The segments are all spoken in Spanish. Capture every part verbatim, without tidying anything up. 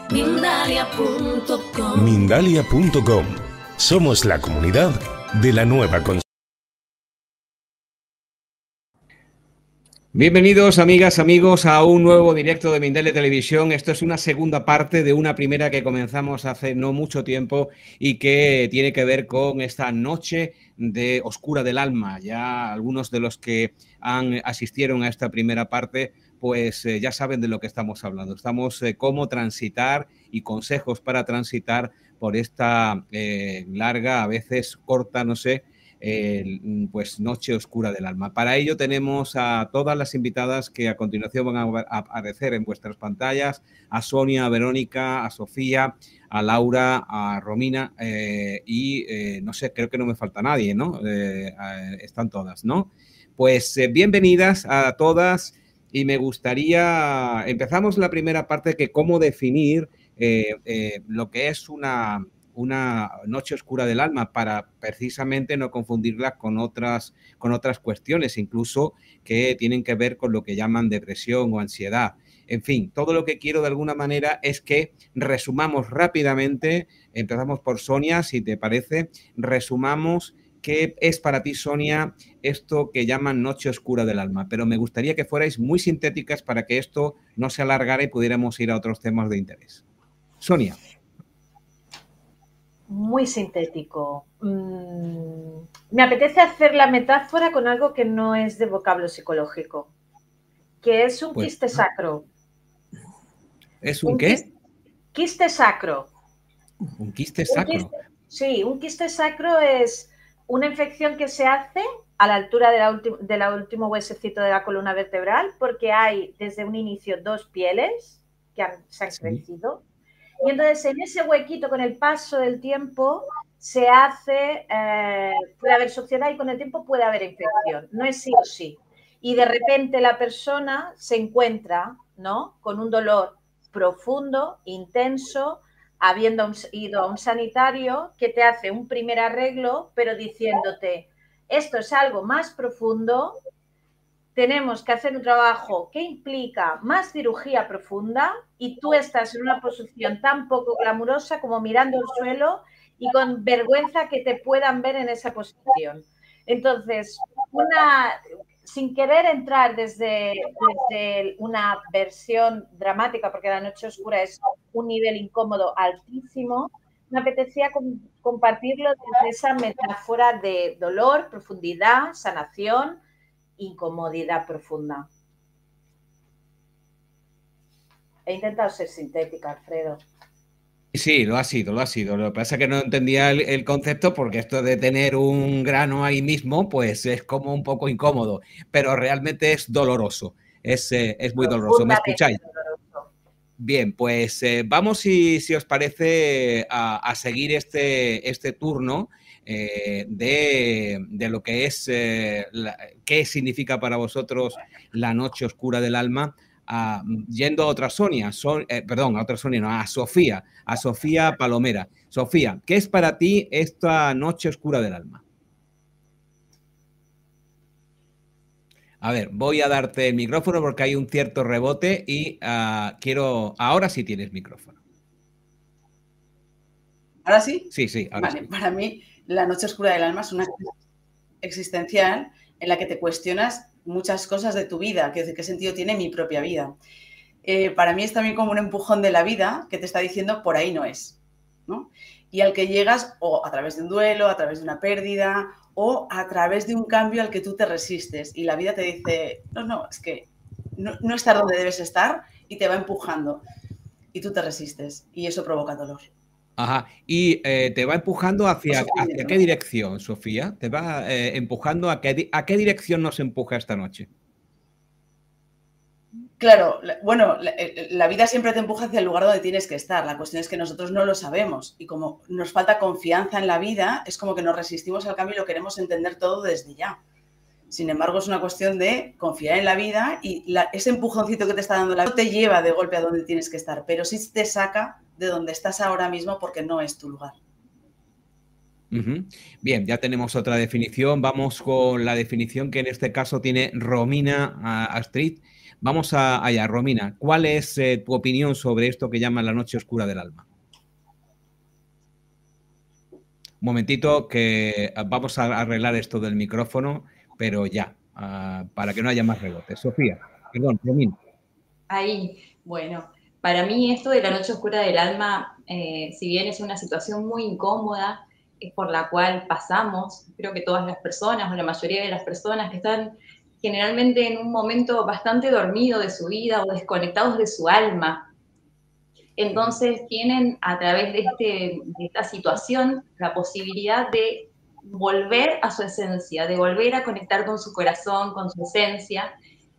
Mindalia punto com. Mindalia punto com. Somos la comunidad de la nueva conciencia. Bienvenidos, amigas, amigos, a un nuevo directo de Mindalia Televisión. Esto es una segunda parte de una primera que comenzamos hace no mucho tiempo y que tiene que ver con esta noche de oscura del alma. Ya algunos de los que han asistieron a esta primera parte pues eh, ya saben de lo que estamos hablando. Estamos eh, cómo transitar y consejos para transitar por esta eh, larga, a veces corta, no sé, eh, pues noche oscura del alma. Para ello tenemos a todas las invitadas que a continuación van a, a aparecer en vuestras pantallas, a Sonia, a Verónica, a Sofía, a Laura, a Romina eh, y eh, no sé, creo que no me falta nadie, ¿no? Eh, eh, están todas, ¿no? Pues eh, bienvenidas a todas. Y me gustaría, empezamos la primera parte que cómo definir eh, eh, lo que es una, una noche oscura del alma para precisamente no confundirla con otras, con otras cuestiones, incluso que tienen que ver con lo que llaman depresión o ansiedad. En fin, todo lo que quiero de alguna manera es que resumamos rápidamente, empezamos por Sonia, si te parece, resumamos ¿qué es para ti, Sonia, esto que llaman noche oscura del alma? Pero me gustaría que fuerais muy sintéticas para que esto no se alargara y pudiéramos ir a otros temas de interés. Sonia. Muy sintético. Mm, me apetece hacer la metáfora con algo que no es de vocablo psicológico, que es un pues, quiste sacro. ¿Es un, un qué? Quiste, quiste sacro. ¿Un quiste sacro? Un quiste, sí, un quiste sacro es una infección que se hace a la altura de la, ulti- de la último huesecito de la columna vertebral, porque hay desde un inicio dos pieles que han, se han sí. crecido. Y entonces en ese huequito, con el paso del tiempo, se hace, eh, puede haber suciedad y con el tiempo puede haber infección. No es sí o sí. Y de repente la persona se encuentra, ¿no?, con un dolor profundo, intenso, habiendo ido a un sanitario que te hace un primer arreglo, pero diciéndote, esto es algo más profundo, tenemos que hacer un trabajo que implica más cirugía profunda y tú estás en una posición tan poco glamurosa como mirando el suelo y con vergüenza que te puedan ver en esa posición. Entonces, una, sin querer entrar desde, desde una versión dramática, porque la noche oscura es un nivel incómodo altísimo, me apetecía com- compartirlo desde esa metáfora de dolor, profundidad, sanación, incomodidad profunda. He intentado ser sintética, Alfredo. Sí, lo ha sido, lo ha sido. Lo que pasa es que no entendía el, el concepto porque esto de tener un grano ahí mismo, pues es como un poco incómodo, pero realmente es doloroso, es, eh, es muy doloroso. ¿Me escucháis? Doloroso. Bien, pues eh, vamos, si, si os parece, a, a seguir este, este turno eh, de, de lo que es, eh, la, qué significa para vosotros la noche oscura del alma. A, yendo a otra Sonia, son, eh, perdón, a otra Sonia, no, a Sofía, a Sofía Palomera. Sofía, ¿qué es para ti esta noche oscura del alma? A ver, voy a darte el micrófono porque hay un cierto rebote y uh, quiero... Ahora sí tienes micrófono. ¿Ahora sí? Sí, sí, ahora vale, sí. Para mí, la noche oscura del alma es una existencial en la que te cuestionas muchas cosas de tu vida, qué, qué sentido tiene mi propia vida. Eh, para mí es también como un empujón de la vida que te está diciendo por ahí no es, ¿no? Y al que llegas o a través de un duelo, a través de una pérdida o a través de un cambio al que tú te resistes y la vida te dice, no, no, es que no, no estar donde debes estar y te va empujando y tú te resistes y eso provoca dolor. Ajá, y eh, te va empujando hacia, hacia qué dirección, Sofía, te va eh, empujando a qué, a qué dirección nos empuja esta noche. Claro, bueno, la, la vida siempre te empuja hacia el lugar donde tienes que estar. La cuestión es que nosotros no lo sabemos y como nos falta confianza en la vida, es como que nos resistimos al cambio y lo queremos entender todo desde ya. Sin embargo, es una cuestión de confiar en la vida y la, ese empujoncito que te está dando la vida no te lleva de golpe a donde tienes que estar, pero sí te saca de donde estás ahora mismo porque no es tu lugar. Uh-huh. Bien, ya tenemos otra definición. Vamos con la definición que en este caso tiene Romina uh, Astrid. Vamos a, allá, Romina. ¿Cuál es eh, tu opinión sobre esto que llaman la noche oscura del alma? Un momentito que vamos a arreglar esto del micrófono, pero ya, uh, para que no haya más rebotes. Sofía, perdón, Romina. Ahí, bueno, para mí esto de la noche oscura del alma, eh, si bien es una situación muy incómoda, es por la cual pasamos, creo que todas las personas o la mayoría de las personas que están generalmente en un momento bastante dormido de su vida o desconectados de su alma. Entonces tienen a través de, este, de esta situación la posibilidad de volver a su esencia, de volver a conectar con su corazón, con su esencia,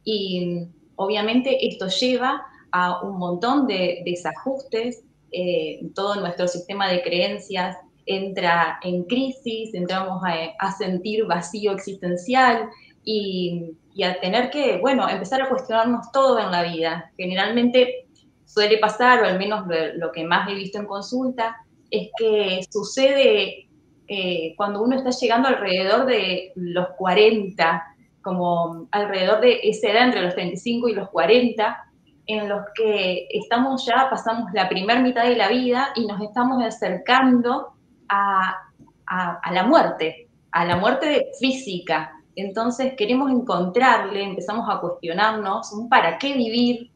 y obviamente esto lleva a un montón de desajustes, eh, todo nuestro sistema de creencias entra en crisis, entramos a, a sentir vacío existencial y, y a tener que, bueno, empezar a cuestionarnos todo en la vida. Generalmente suele pasar, o al menos lo, lo que más he visto en consulta, es que sucede eh, cuando uno está llegando alrededor de los cuarenta, como alrededor de esa edad entre los treinta y cinco y los cuarenta, en los que estamos ya, pasamos la primera mitad de la vida y nos estamos acercando a, a, a la muerte, a la muerte física. Entonces queremos encontrarle, empezamos a cuestionarnos un para qué vivir,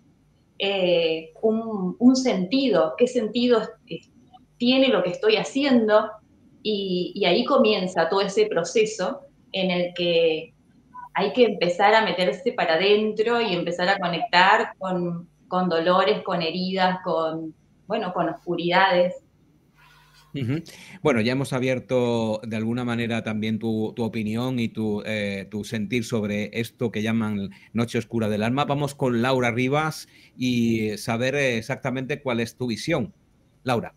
eh, un, un sentido, qué sentido tiene lo que estoy haciendo, y, y ahí comienza todo ese proceso en el que hay que empezar a meterse para adentro y empezar a conectar con, con dolores, con heridas, con, bueno, con oscuridades. Uh-huh. Bueno, ya hemos abierto de alguna manera también tu, tu opinión y tu, eh, tu sentir sobre esto que llaman Noche Oscura del Alma. Vamos con Laura Rivas y saber exactamente cuál es tu visión. Laura.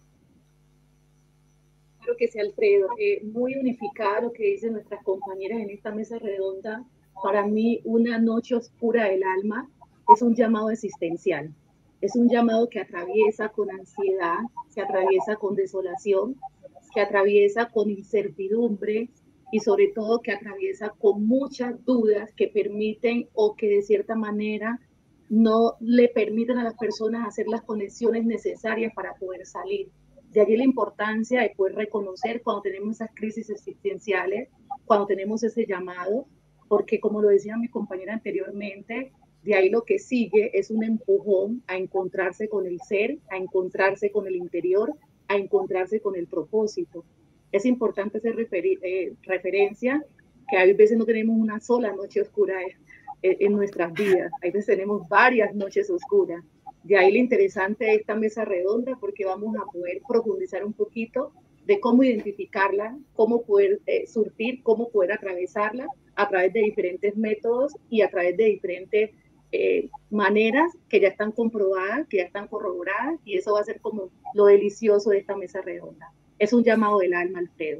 Creo que sí, Alfredo. Eh, muy unificada lo que dicen nuestras compañeras en esta mesa redonda. Para mí, una noche oscura del alma es un llamado existencial. Es un llamado que atraviesa con ansiedad, que atraviesa con desolación, que atraviesa con incertidumbre y sobre todo que atraviesa con muchas dudas que permiten o que de cierta manera no le permiten a las personas hacer las conexiones necesarias para poder salir. De allí la importancia de poder reconocer cuando tenemos esas crisis existenciales, cuando tenemos ese llamado, porque como lo decía mi compañera anteriormente, de ahí lo que sigue es un empujón a encontrarse con el ser, a encontrarse con el interior, a encontrarse con el propósito. Es importante hacer referi- eh, referencia que a veces no tenemos una sola noche oscura en, en nuestras vidas, a veces tenemos varias noches oscuras. De ahí lo interesante de esta mesa redonda, porque vamos a poder profundizar un poquito de cómo identificarla, cómo poder eh, surtir, cómo poder atravesarla a través de diferentes métodos y a través de diferentes eh, maneras que ya están comprobadas, que ya están corroboradas, y eso va a ser como lo delicioso de esta mesa redonda. Es un llamado del alma, Alfredo.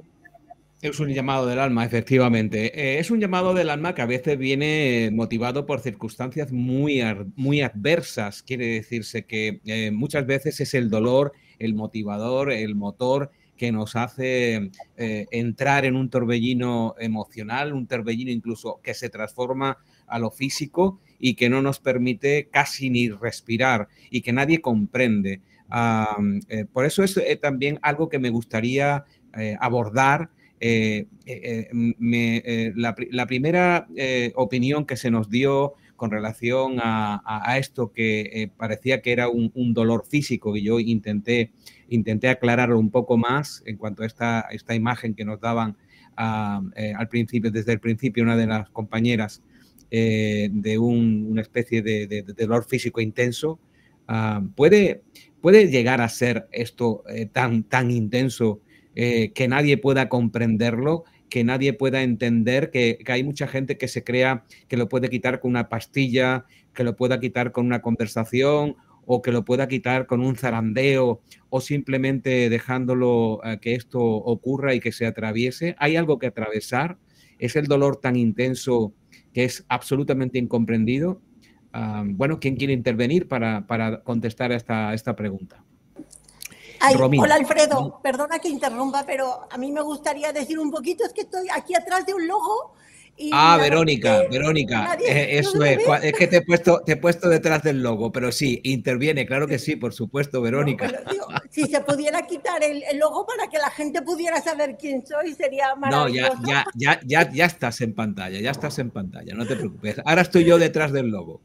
Es un llamado del alma, efectivamente. Eh, es un llamado del alma que a veces viene motivado por circunstancias muy, muy adversas. Quiere decirse que eh, muchas veces es el dolor, el motivador, el motor que nos hace eh, entrar en un torbellino emocional, un torbellino incluso que se transforma a lo físico y que no nos permite casi ni respirar y que nadie comprende. Uh, eh, por eso es eh, también algo que me gustaría eh, abordar. Eh, eh, me, eh, la, la primera eh, opinión que se nos dio con relación a, a, a esto que eh, parecía que era un, un dolor físico, y yo intenté, intenté aclararlo un poco más en cuanto a esta, esta imagen que nos daban a, eh, al principio, desde el principio una de las compañeras eh, de un, una especie de, de, de dolor físico intenso. Uh, ¿puede, ¿Puede llegar a ser esto eh, tan, tan intenso Eh, que nadie pueda comprenderlo, que nadie pueda entender, que, que hay mucha gente que se crea que lo puede quitar con una pastilla, que lo pueda quitar con una conversación o que lo pueda quitar con un zarandeo o simplemente dejándolo eh, que esto ocurra y que se atraviese? ¿Hay algo que atravesar? ¿Es el dolor tan intenso que es absolutamente incomprendido? Uh, bueno, ¿quién quiere intervenir para, para contestar a esta, a esta pregunta? Ay, hola Alfredo, perdona que interrumpa, pero a mí me gustaría decir un poquito, es que estoy aquí atrás de un logo Y ah, Verónica, Verónica, nadie, eh, eso ¿no es, ves? es que te he, puesto, te he puesto detrás del logo, pero sí, interviene, claro que sí, por supuesto, Verónica. No, bueno, digo, si se pudiera quitar el, el logo para que la gente pudiera saber quién soy, sería No, ya, maravilloso. ya, ya, ya, ya estás en pantalla, ya estás en pantalla, no te preocupes. Ahora estoy yo detrás del logo.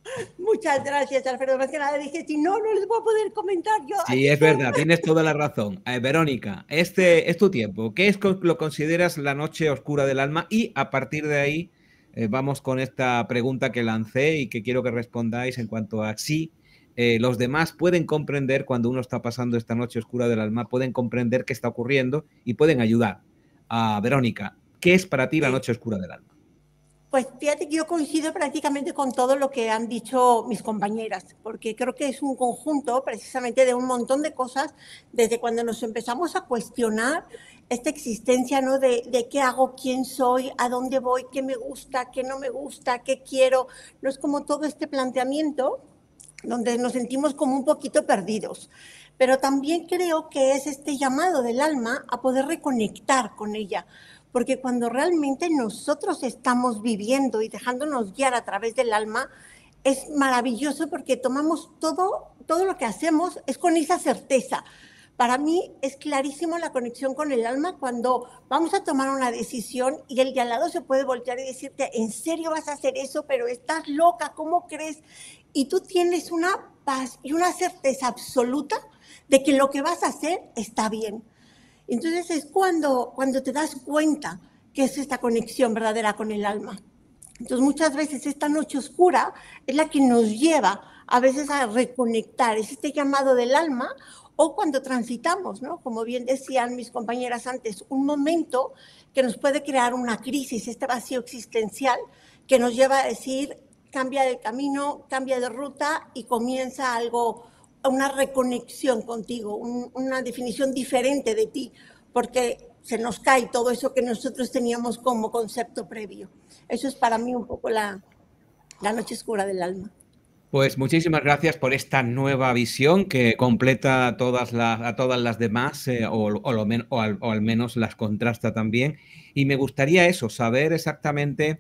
Muchas gracias, Alfredo. Más que nada dije, si no, no les voy a poder comentar yo. Sí, es verdad, tienes toda la razón. Eh, Verónica, este es tu tiempo. ¿Qué es lo consideras la noche oscura del alma? Y a partir de ahí eh, vamos con esta pregunta que lancé y que quiero que respondáis en cuanto a si eh, los demás pueden comprender cuando uno está pasando esta noche oscura del alma, pueden comprender qué está ocurriendo y pueden ayudar. A Verónica, ¿qué es para ti la noche oscura del alma? Pues fíjate que yo coincido prácticamente con todo lo que han dicho mis compañeras, porque creo que es un conjunto precisamente de un montón de cosas, desde cuando nos empezamos a cuestionar esta existencia, ¿no? De, de qué hago, quién soy, a dónde voy, qué me gusta, qué no me gusta, qué quiero. No es como todo este planteamiento donde nos sentimos como un poquito perdidos. Pero también creo que es este llamado del alma a poder reconectar con ella, porque cuando realmente nosotros estamos viviendo y dejándonos guiar a través del alma, es maravilloso porque tomamos todo, todo lo que hacemos es con esa certeza. Para mí es clarísimo la conexión con el alma cuando vamos a tomar una decisión y el de al lado se puede voltear y decirte, ¿en serio vas a hacer eso? Pero estás loca, ¿cómo crees? Y tú tienes una paz y una certeza absoluta de que lo que vas a hacer está bien. Entonces es cuando, cuando te das cuenta que es esta conexión verdadera con el alma. Entonces muchas veces esta noche oscura es la que nos lleva a veces a reconectar, es este llamado del alma, o cuando transitamos, ¿no? Como bien decían mis compañeras antes, un momento que nos puede crear una crisis, este vacío existencial que nos lleva a decir, cambia de camino, cambia de ruta y comienza algo, una reconexión contigo, un, una definición diferente de ti, porque se nos cae todo eso que nosotros teníamos como concepto previo. Eso es para mí un poco la, la noche oscura del alma. Pues muchísimas gracias por esta nueva visión que completa a todas las, a todas las demás eh, o, o, lo men, o, al, o al menos las contrasta también. Y me gustaría eso, saber exactamente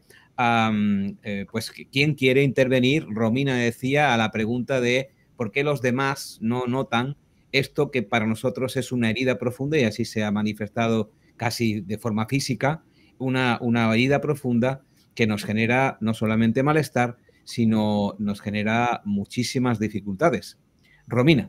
um, eh, pues quién quiere intervenir. Romina decía a la pregunta de por qué los demás no notan esto que para nosotros es una herida profunda y así se ha manifestado casi de forma física, una, una herida profunda que nos genera no solamente malestar, sino nos genera muchísimas dificultades. Romina.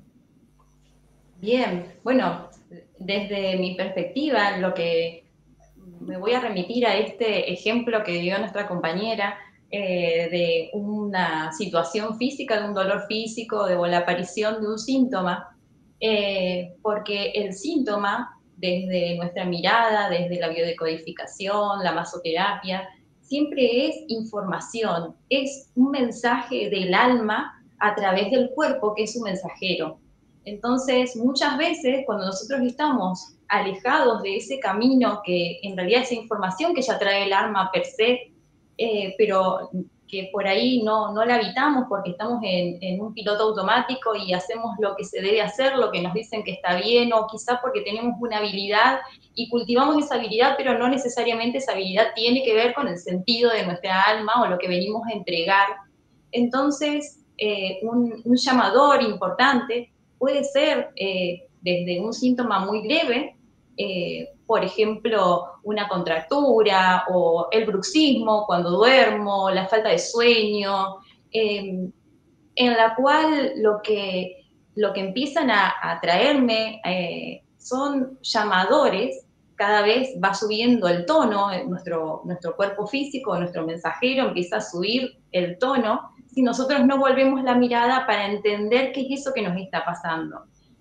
Bien, bueno, desde mi perspectiva, lo que me voy a remitir a este ejemplo que dio nuestra compañera eh, de una situación física, de un dolor físico, de la aparición de un síntoma, eh, porque el síntoma, desde nuestra mirada, desde la biodecodificación, la masoterapia, siempre es información, es un mensaje del alma a través del cuerpo que es un mensajero. Entonces, muchas veces cuando nosotros estamos alejados de ese camino, que en realidad esa información que ya trae el alma per se, eh, pero que por ahí no, no la habitamos porque estamos en, en un piloto automático y hacemos lo que se debe hacer, lo que nos dicen que está bien, o quizás porque tenemos una habilidad y cultivamos esa habilidad, pero no necesariamente esa habilidad tiene que ver con el sentido de nuestra alma o lo que venimos a entregar. Entonces, eh, un, un llamador importante puede ser eh, desde un síntoma muy leve, eh, por ejemplo, una contractura o el bruxismo cuando duermo, la falta de sueño, eh, en la cual lo que, lo que empiezan a, a traerme eh, son llamadores, cada vez va subiendo el tono, nuestro, nuestro cuerpo físico, nuestro mensajero empieza a subir el tono, si nosotros no volvemos la mirada para entender qué es eso que nos está pasando.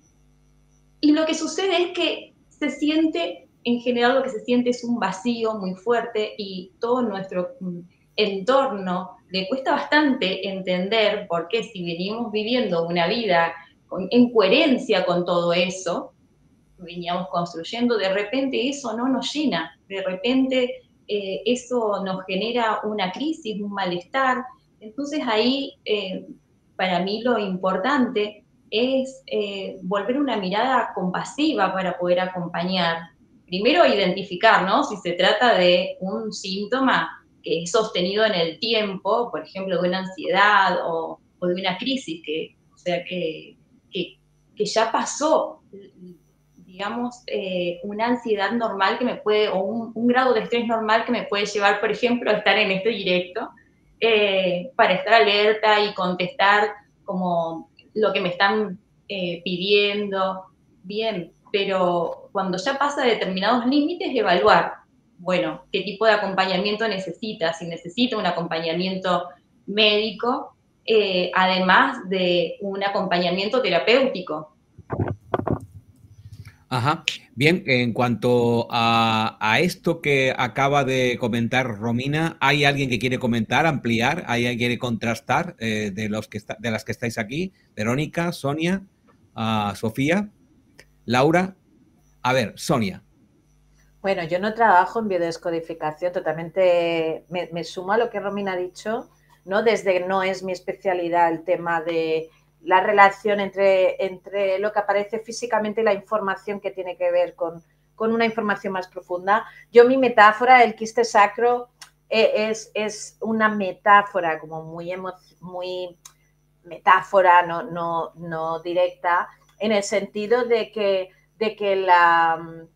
Y lo que sucede es que se siente, en general lo que se siente es un vacío muy fuerte y todo nuestro entorno le cuesta bastante entender por qué si venimos viviendo una vida con, en coherencia con todo eso, veníamos construyendo, de repente eso no nos llena, de repente eh, eso nos genera una crisis, un malestar. Entonces ahí, eh, para mí lo importante es eh, volver una mirada compasiva para poder acompañar. Primero identificar, ¿no? Si se trata de un síntoma que es sostenido en el tiempo, por ejemplo, de una ansiedad o, o de una crisis, que, o sea, que, que, que ya pasó, digamos, eh, una ansiedad normal que me puede, o un, un grado de estrés normal que me puede llevar, por ejemplo, a estar en este directo, eh, para estar alerta y contestar como lo que me están eh, pidiendo, bien, pero cuando ya pasa determinados límites, evaluar, bueno, qué tipo de acompañamiento necesita, si necesita un acompañamiento médico, eh, además de un acompañamiento terapéutico. Ajá. Bien, en cuanto a, a esto que acaba de comentar Romina, ¿hay alguien que quiere comentar, ampliar? ¿Hay alguien que quiere contrastar eh, de, los que está, de las que estáis aquí? Verónica, Sonia, uh, Sofía, Laura. A ver, Sonia. Bueno, yo no trabajo en biodescodificación, totalmente me, me sumo a lo que Romina ha dicho, ¿no? Desde no es mi especialidad el tema de la relación entre, entre lo que aparece físicamente y la información que tiene que ver con, con una información más profunda. Yo mi metáfora, el quiste sacro, eh, es, es una metáfora como muy, muy metáfora, no, no, no directa, en el sentido de que, de que la,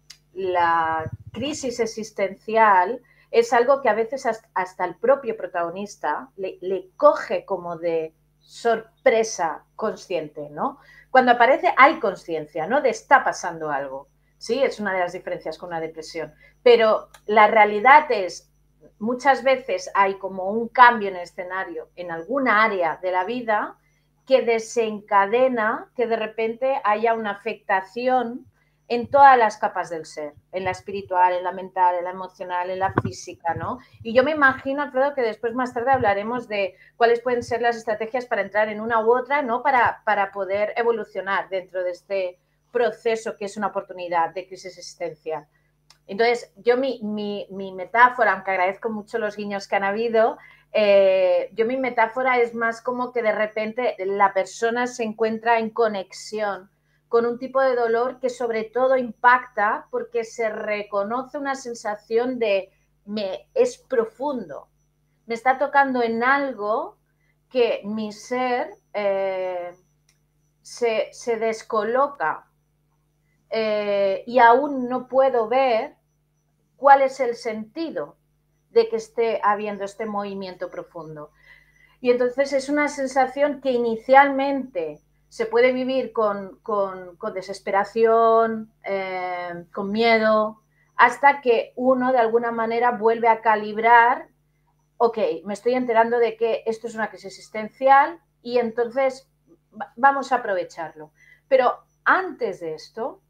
la crisis existencial es algo que a veces hasta el propio protagonista le, le coge como de sorpresa consciente, ¿no? Cuando aparece hay conciencia, ¿no? De está pasando algo, ¿sí? Es una de las diferencias con la depresión. Pero la realidad es, muchas veces hay como un cambio en el escenario en alguna área de la vida que desencadena que de repente haya una afectación en todas las capas del ser, en la espiritual, en la mental, en la emocional, en la física, ¿no? Y yo me imagino, Alfredo, que después más tarde hablaremos de cuáles pueden ser las estrategias para entrar en una u otra, ¿no? Para, para poder evolucionar dentro de este proceso que es una oportunidad de crisis existencial. Entonces, yo mi, mi, mi metáfora, aunque agradezco mucho los guiños que han habido, eh, yo mi metáfora es más como que de repente la persona se encuentra en conexión con un tipo de dolor que sobre todo impacta porque se reconoce una sensación de me, es profundo, me está tocando en algo que mi ser eh, se, se descoloca eh, y aún no puedo ver cuál es el sentido de que esté habiendo este movimiento profundo. Y entonces es una sensación que inicialmente se puede vivir con, con, con desesperación, eh, con miedo, hasta que uno de alguna manera vuelve a calibrar, ok, me estoy enterando de que esto es una crisis existencial y entonces vamos a aprovecharlo. Pero antes de esto,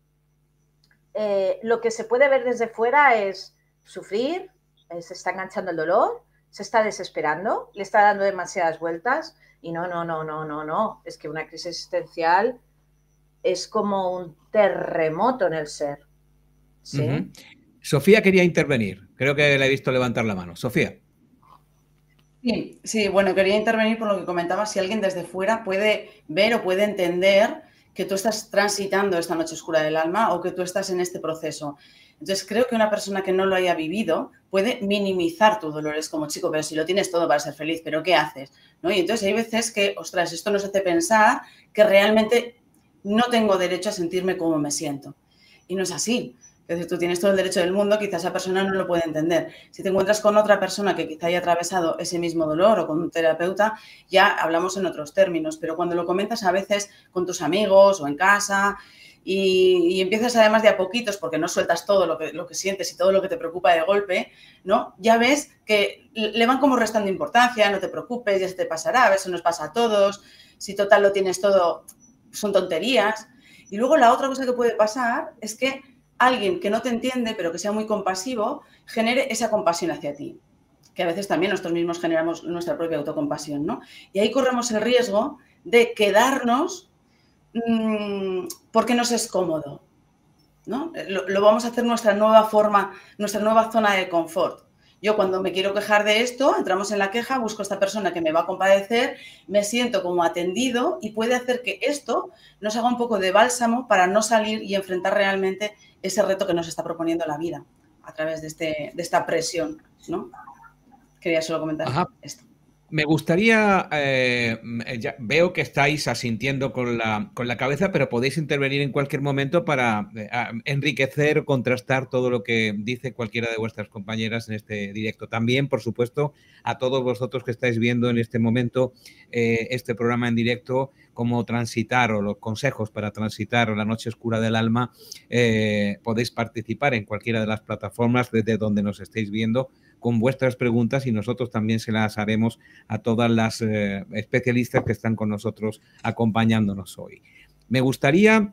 eh, lo que se puede ver desde fuera es sufrir, eh, se está enganchando el dolor, se está desesperando, le está dando demasiadas vueltas. Y no, no, no, no, no, no. Es que una crisis existencial es como un terremoto en el ser. ¿Sí? Uh-huh. Sofía quería intervenir. Creo que la he visto levantar la mano. Sofía. Sí, sí, bueno, quería intervenir por lo que comentaba. Si alguien desde fuera puede ver o puede entender que tú estás transitando esta noche oscura del alma o que tú estás en este proceso. Entonces, creo que una persona que no lo haya vivido puede minimizar tu dolor. Es como, chico, pero si lo tienes todo para ser feliz, ¿pero qué haces? ¿No? Y entonces hay veces que, ostras, esto nos hace pensar que realmente no tengo derecho a sentirme como me siento. Y no es así. Es decir, tú tienes todo el derecho del mundo, quizás esa persona no lo puede entender. Si te encuentras con otra persona que quizá haya atravesado ese mismo dolor o con un terapeuta, ya hablamos en otros términos. Pero cuando lo comentas a veces con tus amigos o en casa... Y, y empiezas además de a poquitos, porque no sueltas todo lo que, lo que sientes y todo lo que te preocupa de golpe, ¿no? Ya ves que le van como restando importancia, no te preocupes, ya se te pasará, a ver si nos pasa a todos, si total lo tienes todo, son tonterías. Y luego la otra cosa que puede pasar es que alguien que no te entiende, pero que sea muy compasivo, genere esa compasión hacia ti, que a veces también nosotros mismos generamos nuestra propia autocompasión, ¿no? Y ahí corremos el riesgo de quedarnos porque nos es cómodo, ¿no? Lo, lo vamos a hacer nuestra nueva forma, nuestra nueva zona de confort. Yo cuando me quiero quejar de esto, entramos en la queja, busco a esta persona que me va a compadecer, me siento como atendido y puede hacer que esto nos haga un poco de bálsamo para no salir y enfrentar realmente ese reto que nos está proponiendo la vida a través de, este, de esta presión, ¿no? Quería solo comentar Ajá. esto. Me gustaría, eh, ya veo que estáis asintiendo con la, con la cabeza, pero podéis intervenir en cualquier momento para eh, enriquecer, contrastar todo lo que dice cualquiera de vuestras compañeras en este directo. También, por supuesto, a todos vosotros que estáis viendo en este momento eh, este programa en directo, cómo transitar o los consejos para transitar la noche oscura del alma, eh, podéis participar en cualquiera de las plataformas desde donde nos estéis viendo con vuestras preguntas y nosotros también se las haremos a todas las eh, especialistas que están con nosotros acompañándonos hoy. Me gustaría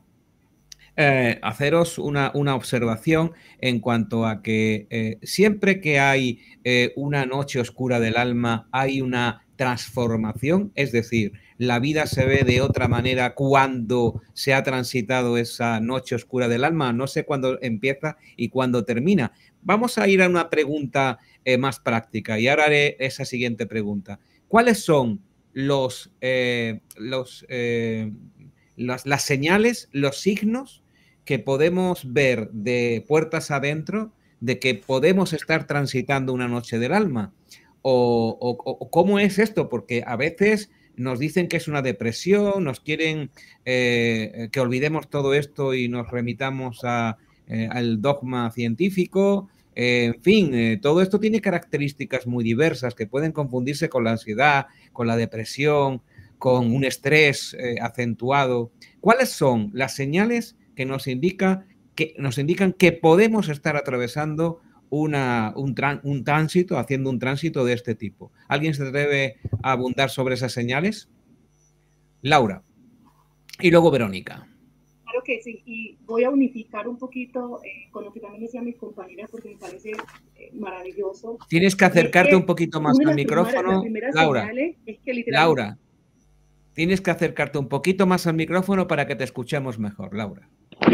eh, haceros una, una observación en cuanto a que eh, siempre que hay eh, una noche oscura del alma, hay una transformación, es decir, la vida se ve de otra manera cuando se ha transitado esa noche oscura del alma. No sé cuándo empieza y cuándo termina. Vamos a ir a una pregunta eh, más práctica y ahora haré esa siguiente pregunta. ¿Cuáles son los, eh, los, eh, las, las señales, los signos que podemos ver de puertas adentro de que podemos estar transitando una noche del alma? O, o, o cómo es esto, porque a veces nos dicen que es una depresión, nos quieren eh, que olvidemos todo esto y nos remitamos a, eh, al dogma científico. Eh, en fin, eh, todo esto tiene características muy diversas que pueden confundirse con la ansiedad, con la depresión, con un estrés eh, acentuado. ¿Cuáles son las señales que nos, indica, que nos indican que podemos estar atravesando Una, un, tran, un tránsito, haciendo un tránsito de este tipo? ¿Alguien se atreve a abundar sobre esas señales? Laura. Y luego Verónica. Claro que sí, y voy a unificar un poquito eh, con lo que también decían mis compañeras porque me parece eh, maravilloso. Tienes que acercarte que un poquito más al micrófono. Primeras, Laura, es que literalmente... Laura, tienes que acercarte un poquito más al micrófono para que te escuchemos mejor, Laura.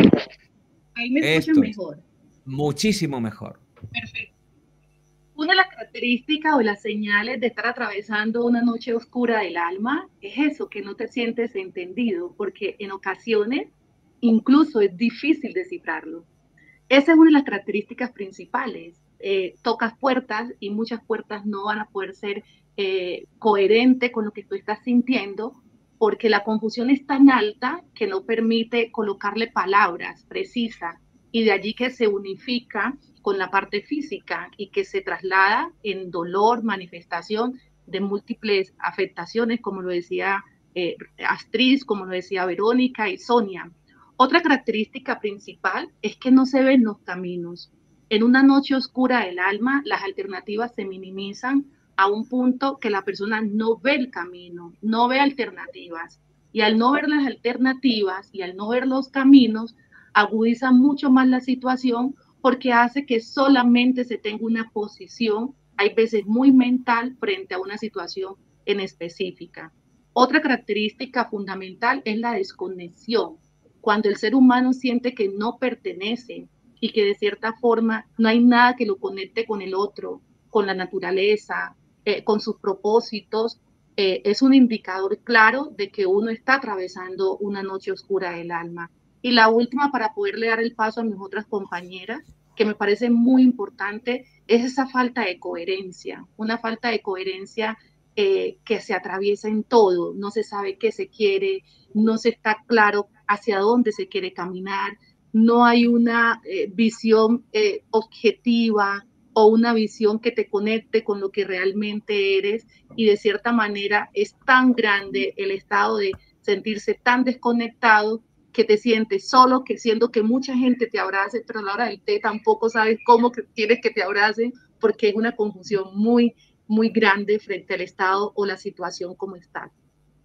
Ahí me escuchan Esto mejor. Es muchísimo mejor. Perfecto. Una de las características o las señales de estar atravesando una noche oscura del alma es eso, que no te sientes entendido, porque en ocasiones incluso es difícil descifrarlo. Esa es una de las características principales. Eh, tocas puertas y muchas puertas no van a poder ser eh, coherentes con lo que tú estás sintiendo, porque la confusión es tan alta que no permite colocarle palabras precisas, y de allí que se unifica con la parte física y que se traslada en dolor, manifestación de múltiples afectaciones, como lo decía eh, Astrid, como lo decía Verónica y Sonia. Otra característica principal es que no se ven los caminos. En una noche oscura del alma, las alternativas se minimizan a un punto que la persona no ve el camino, no ve alternativas. Y al no ver las alternativas y al no ver los caminos, agudiza mucho más la situación porque hace que solamente se tenga una posición, hay veces muy mental, frente a una situación en específica. Otra característica fundamental es la desconexión. Cuando el ser humano siente que no pertenece y que de cierta forma no hay nada que lo conecte con el otro, con la naturaleza, eh, con sus propósitos, eh, es un indicador claro de que uno está atravesando una noche oscura del alma. Y la última, para poderle dar el paso a mis otras compañeras, que me parece muy importante, es esa falta de coherencia, una falta de coherencia eh, que se atraviesa en todo. No se sabe qué se quiere, no se está claro hacia dónde se quiere caminar, no hay una eh, visión eh, objetiva o una visión que te conecte con lo que realmente eres, y de cierta manera es tan grande el estado de sentirse tan desconectado que te sientes solo, que siendo que mucha gente te abrace, pero a la hora del té tampoco sabes cómo que quieres que te abracen, porque es una confusión muy, muy grande frente al estado o la situación como está.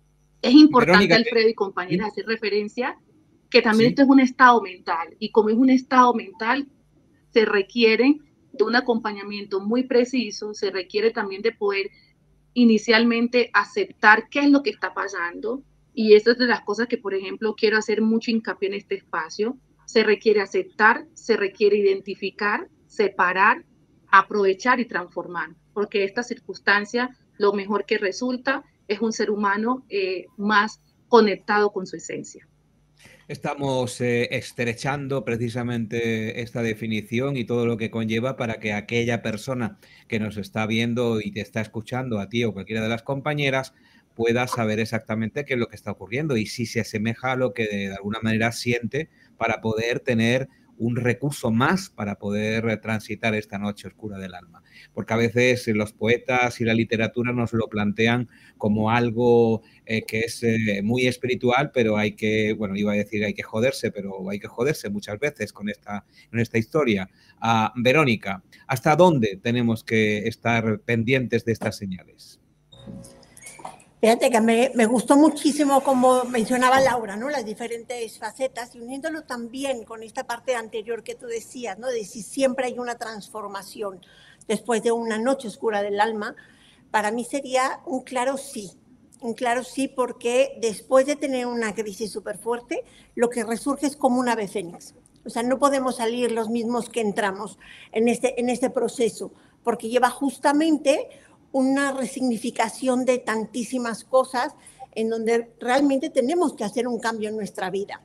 Es importante, Verónica, Alfredo y compañeras, ¿sí? hacer referencia que también ¿sí? esto es un estado mental, y como es un estado mental, se requiere de un acompañamiento muy preciso, se requiere también de poder inicialmente aceptar qué es lo que está pasando. Y eso es de las cosas que, por ejemplo, quiero hacer mucho hincapié en este espacio. Se requiere aceptar, se requiere identificar, separar, aprovechar y transformar. Porque esta circunstancia, lo mejor que resulta es un ser humano eh, más conectado con su esencia. Estamos eh, estrechando precisamente esta definición y todo lo que conlleva para que aquella persona que nos está viendo y te está escuchando, a ti o cualquiera de las compañeras, pueda saber exactamente qué es lo que está ocurriendo y si se asemeja a lo que de alguna manera siente para poder tener un recurso más para poder transitar esta noche oscura del alma. Porque a veces los poetas y la literatura nos lo plantean como algo eh, que es eh, muy espiritual, pero hay que, bueno, iba a decir hay que joderse, pero hay que joderse muchas veces con esta, con esta historia. Uh, Verónica, ¿hasta dónde tenemos que estar pendientes de estas señales? Fíjate que me, me gustó muchísimo como mencionaba Laura, ¿no? Las diferentes facetas y uniéndolo también con esta parte anterior que tú decías, ¿no? De si siempre hay una transformación después de una noche oscura del alma, para mí sería un claro sí, un claro sí porque después de tener una crisis súper fuerte, lo que resurge es como un ave fénix. O sea, no podemos salir los mismos que entramos en este, en este proceso, porque lleva justamente una resignificación de tantísimas cosas en donde realmente tenemos que hacer un cambio en nuestra vida.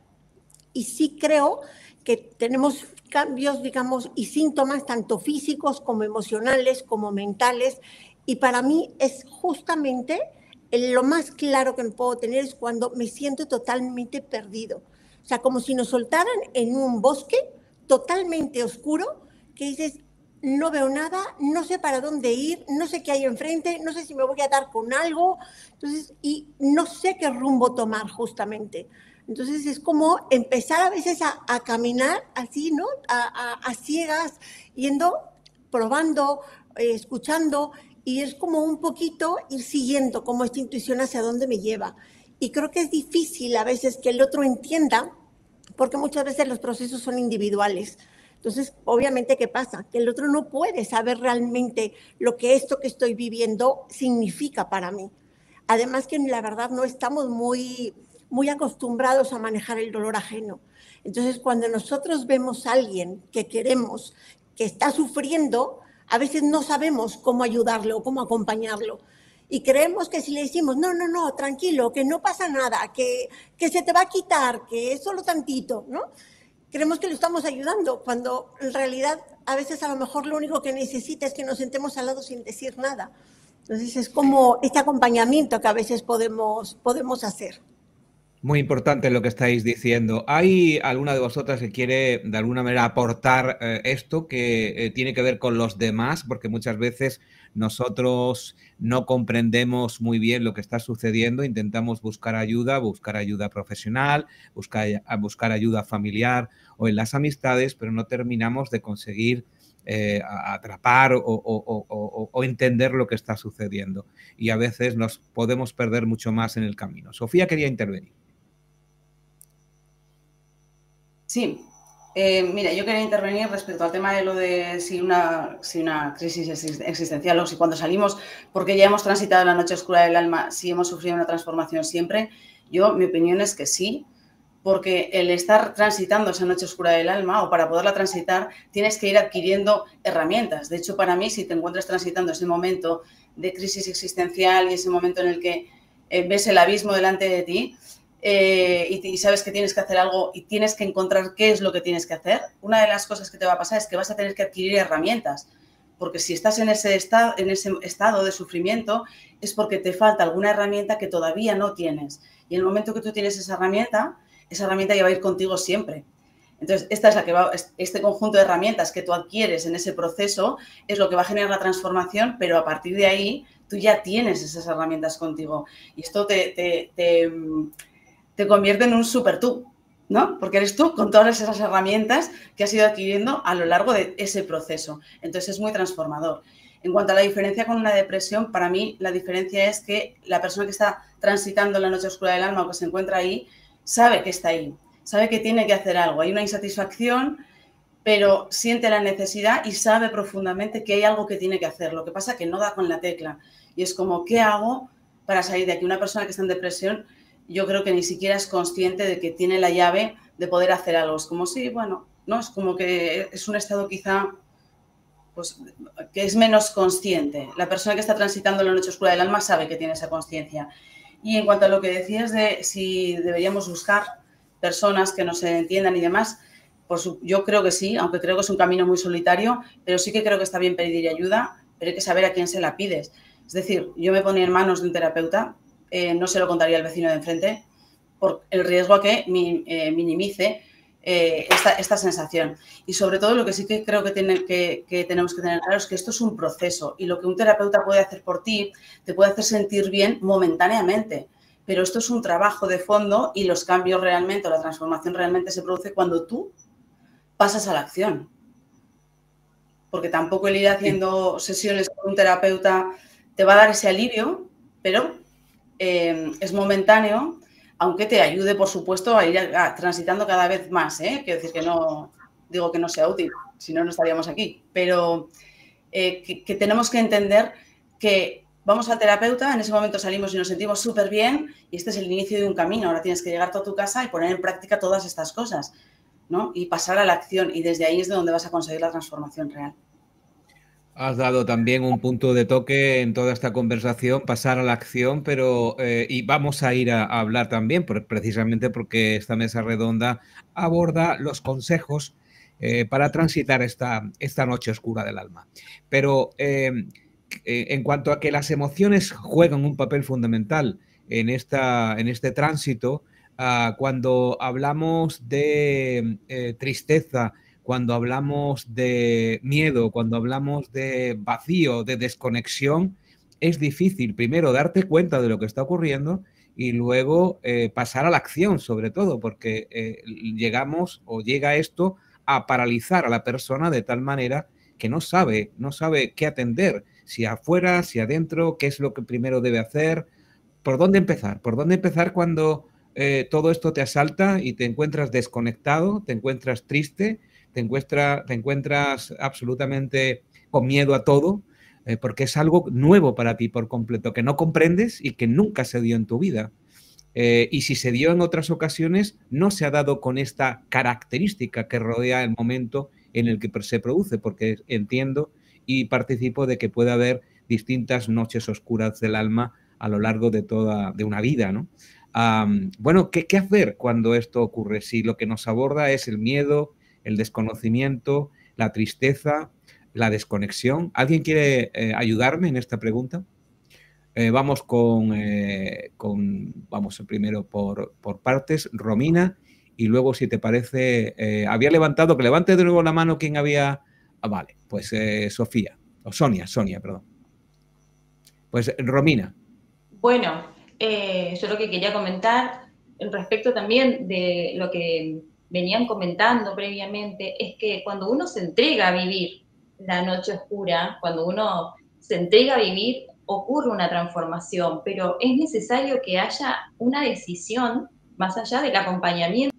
Y sí creo que tenemos cambios, digamos, y síntomas tanto físicos como emocionales, como mentales, y para mí es justamente lo más claro que me puedo tener es cuando me siento totalmente perdido. O sea, como si nos soltaran en un bosque totalmente oscuro, que dices, no veo nada, no sé para dónde ir, no sé qué hay enfrente, no sé si me voy a dar con algo, entonces, y no sé qué rumbo tomar justamente. Entonces es como empezar a veces a, a caminar así, ¿no? A, a, a ciegas, yendo, probando, eh, escuchando, y es como un poquito ir siguiendo como esta intuición hacia dónde me lleva. Y creo que es difícil a veces que el otro entienda, porque muchas veces los procesos son individuales. Entonces, obviamente, ¿qué pasa? Que el otro no puede saber realmente lo que esto que estoy viviendo significa para mí. Además que la verdad no estamos muy, muy acostumbrados a manejar el dolor ajeno. Entonces, cuando nosotros vemos a alguien que queremos, que está sufriendo, a veces no sabemos cómo ayudarlo o cómo acompañarlo. Y creemos que si le decimos, no, no, no, tranquilo, que no pasa nada, que, que se te va a quitar, que es solo tantito, ¿no? Creemos que lo estamos ayudando, cuando en realidad a veces a lo mejor lo único que necesita es que nos sentemos al lado sin decir nada. Entonces es como este acompañamiento que a veces podemos, podemos hacer. Muy importante lo que estáis diciendo. ¿Hay alguna de vosotras que quiere de alguna manera aportar eh, esto que eh, tiene que ver con los demás? Porque muchas veces nosotros no comprendemos muy bien lo que está sucediendo, intentamos buscar ayuda, buscar ayuda profesional, buscar, buscar ayuda familiar o en las amistades, pero no terminamos de conseguir eh, atrapar o, o, o, o, o entender lo que está sucediendo. Y a veces nos podemos perder mucho más en el camino. Sofía quería intervenir. Sí, eh, mira, yo quería intervenir respecto al tema de lo de si una, si una crisis existencial o si cuando salimos, porque ya hemos transitado la noche oscura del alma, si hemos sufrido una transformación siempre. Yo, mi opinión es que sí, porque el estar transitando esa noche oscura del alma o para poderla transitar tienes que ir adquiriendo herramientas. De hecho, para mí, si te encuentras transitando ese momento de crisis existencial y ese momento en el que eh, ves el abismo delante de ti, Eh, y, y sabes que tienes que hacer algo y tienes que encontrar qué es lo que tienes que hacer, una de las cosas que te va a pasar es que vas a tener que adquirir herramientas, porque si estás en ese, estado, en ese estado de sufrimiento es porque te falta alguna herramienta que todavía no tienes. Y en el momento que tú tienes esa herramienta, esa herramienta ya va a ir contigo siempre. Entonces, esta es la que va, este conjunto de herramientas que tú adquieres en ese proceso es lo que va a generar la transformación, pero a partir de ahí tú ya tienes esas herramientas contigo. Y esto te... te, te te convierte en un super tú, ¿no? Porque eres tú con todas esas herramientas que has ido adquiriendo a lo largo de ese proceso. Entonces, es muy transformador. En cuanto a la diferencia con una depresión, para mí la diferencia es que la persona que está transitando la noche oscura del alma o que se encuentra ahí, sabe que está ahí, sabe que tiene que hacer algo. Hay una insatisfacción, pero siente la necesidad y sabe profundamente que hay algo que tiene que hacer. Lo que pasa es que no da con la tecla. Y es como, ¿qué hago para salir de aquí? Una persona que está en depresión, yo creo que ni siquiera es consciente de que tiene la llave de poder hacer algo. Es como si, bueno, no, es como que es un estado quizá, pues, que es menos consciente. La persona que está transitando la noche oscura del alma sabe que tiene esa consciencia. Y en cuanto a lo que decías de si deberíamos buscar personas que no se entiendan y demás, por su, yo creo que sí, aunque creo que es un camino muy solitario, pero sí que creo que está bien pedir ayuda, pero hay que saber a quién se la pides. Es decir, yo me ponía en manos de un terapeuta, eh, no se lo contaría al vecino de enfrente, por el riesgo a que mi, eh, minimice eh, esta, esta sensación. Y sobre todo lo que sí que creo que, tiene, que, que tenemos que tener claro es que esto es un proceso y lo que un terapeuta puede hacer por ti te puede hacer sentir bien momentáneamente, pero esto es un trabajo de fondo y los cambios realmente o la transformación realmente se produce cuando tú pasas a la acción. Porque tampoco el ir haciendo sesiones con un terapeuta te va a dar ese alivio, pero eh, es momentáneo, aunque te ayude, por supuesto, a ir a, a, transitando cada vez más, ¿eh? Quiero decir que no digo que no sea útil, si no, no estaríamos aquí. Pero eh, que, que tenemos que entender que vamos al terapeuta, en ese momento salimos y nos sentimos súper bien y este es el inicio de un camino. Ahora tienes que llegar a tu casa y poner en práctica todas estas cosas, ¿no? Y pasar a la acción y desde ahí es de donde vas a conseguir la transformación real. Has dado también un punto de toque en toda esta conversación, pasar a la acción, pero eh, y vamos a ir a, a hablar también, por, precisamente porque esta mesa redonda aborda los consejos eh, para transitar esta, esta noche oscura del alma. Pero eh, en cuanto a que las emociones juegan un papel fundamental en, esta, en este tránsito, uh, cuando hablamos de eh, tristeza, cuando hablamos de miedo, cuando hablamos de vacío, de desconexión, es difícil primero darte cuenta de lo que está ocurriendo y luego eh, pasar a la acción, sobre todo, porque eh, llegamos o llega esto a paralizar a la persona de tal manera que no sabe, no sabe qué atender, si afuera, si adentro, qué es lo que primero debe hacer, por dónde empezar, por dónde empezar cuando eh, todo esto te asalta y te encuentras desconectado, te encuentras triste, Te, encuentra, te encuentras absolutamente con miedo a todo, eh, porque es algo nuevo para ti por completo, que no comprendes y que nunca se dio en tu vida. Eh, y si se dio en otras ocasiones, no se ha dado con esta característica que rodea el momento en el que se produce, porque entiendo y participo de que puede haber distintas noches oscuras del alma a lo largo de toda de una vida, ¿no? Um, bueno, ¿qué, ¿qué hacer cuando esto ocurre? Si lo que nos aborda es el miedo, el desconocimiento, la tristeza, la desconexión. ¿Alguien quiere eh, ayudarme en esta pregunta? Eh, vamos con, eh, con, vamos primero por, por partes, Romina, y luego, si te parece, eh, había levantado, que levante de nuevo la mano quien había... Ah, vale, pues eh, Sofía, o Sonia, Sonia, perdón. Pues Romina. Bueno, eh, yo lo que quería comentar respecto también de lo que venían comentando previamente, es que cuando uno se entrega a vivir la noche oscura, cuando uno se entrega a vivir, ocurre una transformación, pero es necesario que haya una decisión más allá del acompañamiento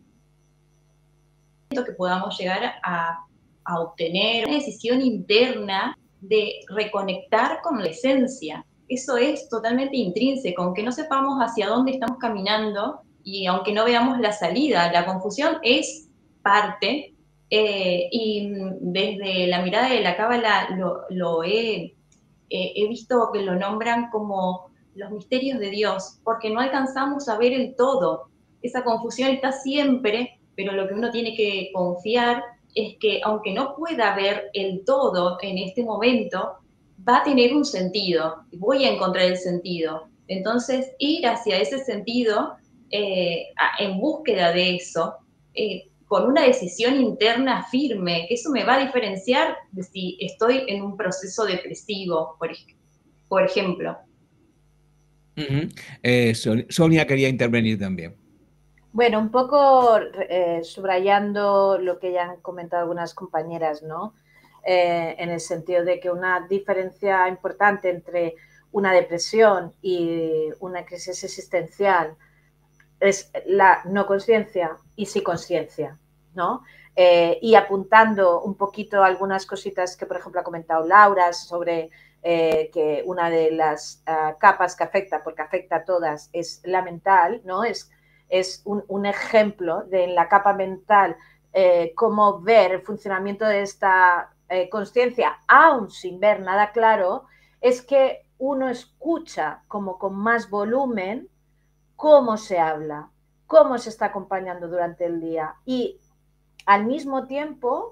que podamos llegar a, a obtener, una decisión interna de reconectar con la esencia. Eso es totalmente intrínseco, aunque no sepamos hacia dónde estamos caminando, y aunque no veamos la salida, la confusión es parte, eh, y desde la mirada de la Cábala lo, lo he, eh, he visto que lo nombran como los misterios de Dios, porque no alcanzamos a ver el todo. Esa confusión está siempre, pero lo que uno tiene que confiar es que aunque no pueda ver el todo en este momento, va a tener un sentido, voy a encontrar el sentido. Entonces, ir hacia ese sentido, Eh, en búsqueda de eso, eh, con una decisión interna firme, que eso me va a diferenciar de si estoy en un proceso depresivo, por, por ejemplo. Uh-huh. eh, Sonia quería intervenir también. Bueno, un poco eh, subrayando lo que ya han comentado algunas compañeras, ¿no? Eh, en el sentido de que una diferencia importante entre una depresión y una crisis existencial es la no conciencia y sí conciencia, ¿no? Eh, y apuntando un poquito algunas cositas que, por ejemplo, ha comentado Laura sobre eh, que una de las uh, capas que afecta, porque afecta a todas, es la mental, ¿no? Es, es un, un ejemplo de en la capa mental eh, cómo ver el funcionamiento de esta eh, conciencia, aún sin ver nada claro, es que uno escucha como con más volumen cómo se habla. cómo se está acompañando durante el día y al mismo tiempo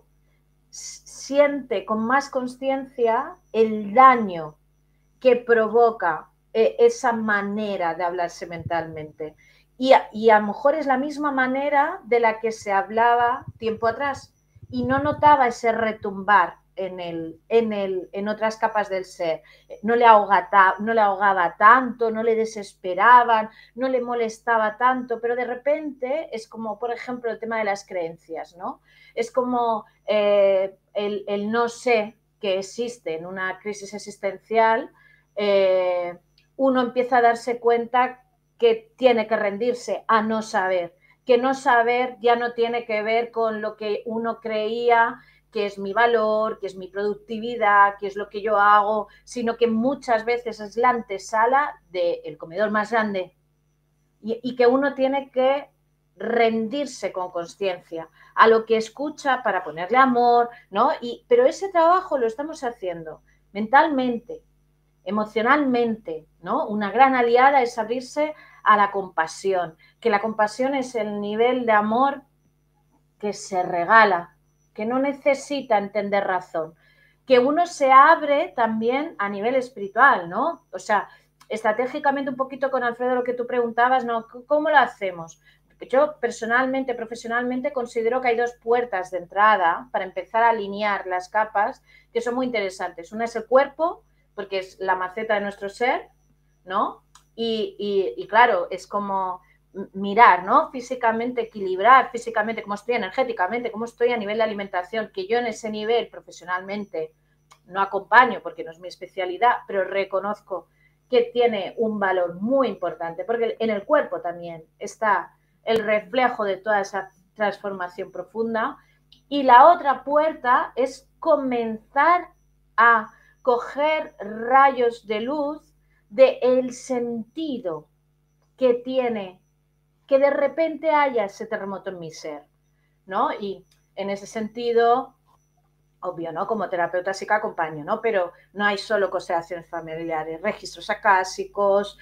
siente con más conciencia el daño que provoca eh, esa manera de hablarse mentalmente. Y a, y a lo mejor es la misma manera de la que se hablaba tiempo atrás y no notaba ese retumbar en, el, en, el, en otras capas del ser. No le, ahogata, no le ahogaba tanto, no le desesperaban, no le molestaba tanto, pero de repente es como, por ejemplo, el tema de las creencias, ¿no? Es como eh, el, el no sé que existe en una crisis existencial, eh, uno empieza a darse cuenta que tiene que rendirse a no saber, que no saber ya no tiene que ver con lo que uno creía que es mi valor, que es mi productividad, que es lo que yo hago, sino que muchas veces es la antesala del comedor más grande y, y que uno tiene que rendirse con conciencia a lo que escucha para ponerle amor, ¿no? Y, pero ese trabajo lo estamos haciendo mentalmente, emocionalmente, ¿no? Una gran aliada es abrirse a la compasión, que la compasión es el nivel de amor que se regala, que no necesita entender razón, que uno se abre también a nivel espiritual, ¿no? O sea, estratégicamente un poquito con Alfredo lo que tú preguntabas, ¿no? ¿Cómo lo hacemos? Yo personalmente, profesionalmente, considero que hay dos puertas de entrada para empezar a alinear las capas que son muy interesantes. Una es el cuerpo, porque es la maceta de nuestro ser, ¿no? Y, y, y claro, es como mirar, ¿no? Físicamente, equilibrar físicamente cómo estoy, energéticamente, cómo estoy a nivel de alimentación, que yo en ese nivel profesionalmente no acompaño porque no es mi especialidad, pero reconozco que tiene un valor muy importante, porque en el cuerpo también está el reflejo de toda esa transformación profunda. Y la otra puerta es comenzar a coger rayos de luz del sentido que tiene que de repente haya ese terremoto en mi ser, ¿no? Y en ese sentido, obvio, ¿no? Como terapeuta sí que acompaño, ¿no? Pero no hay solo constelaciones familiares, registros acásicos,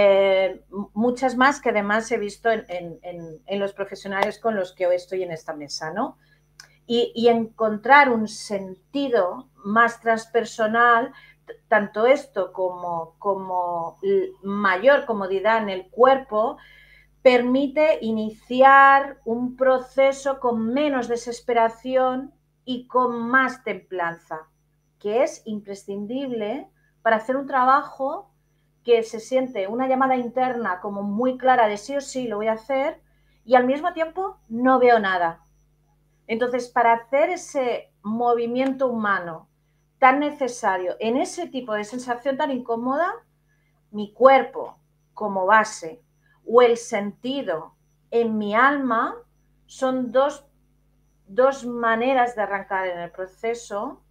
eh, muchas más que además he visto en, en, en, en los profesionales con los que hoy estoy en esta mesa, ¿no? Y, y encontrar un sentido más transpersonal, tanto esto como, como mayor comodidad en el cuerpo, permite iniciar un proceso con menos desesperación y con más templanza, que es imprescindible para hacer un trabajo que se siente una llamada interna como muy clara de sí o sí lo voy a hacer y al mismo tiempo no veo nada. Entonces, para hacer ese movimiento humano tan necesario en ese tipo de sensación tan incómoda, mi cuerpo como base o el sentido en mi alma son dos, dos maneras de arrancar en el proceso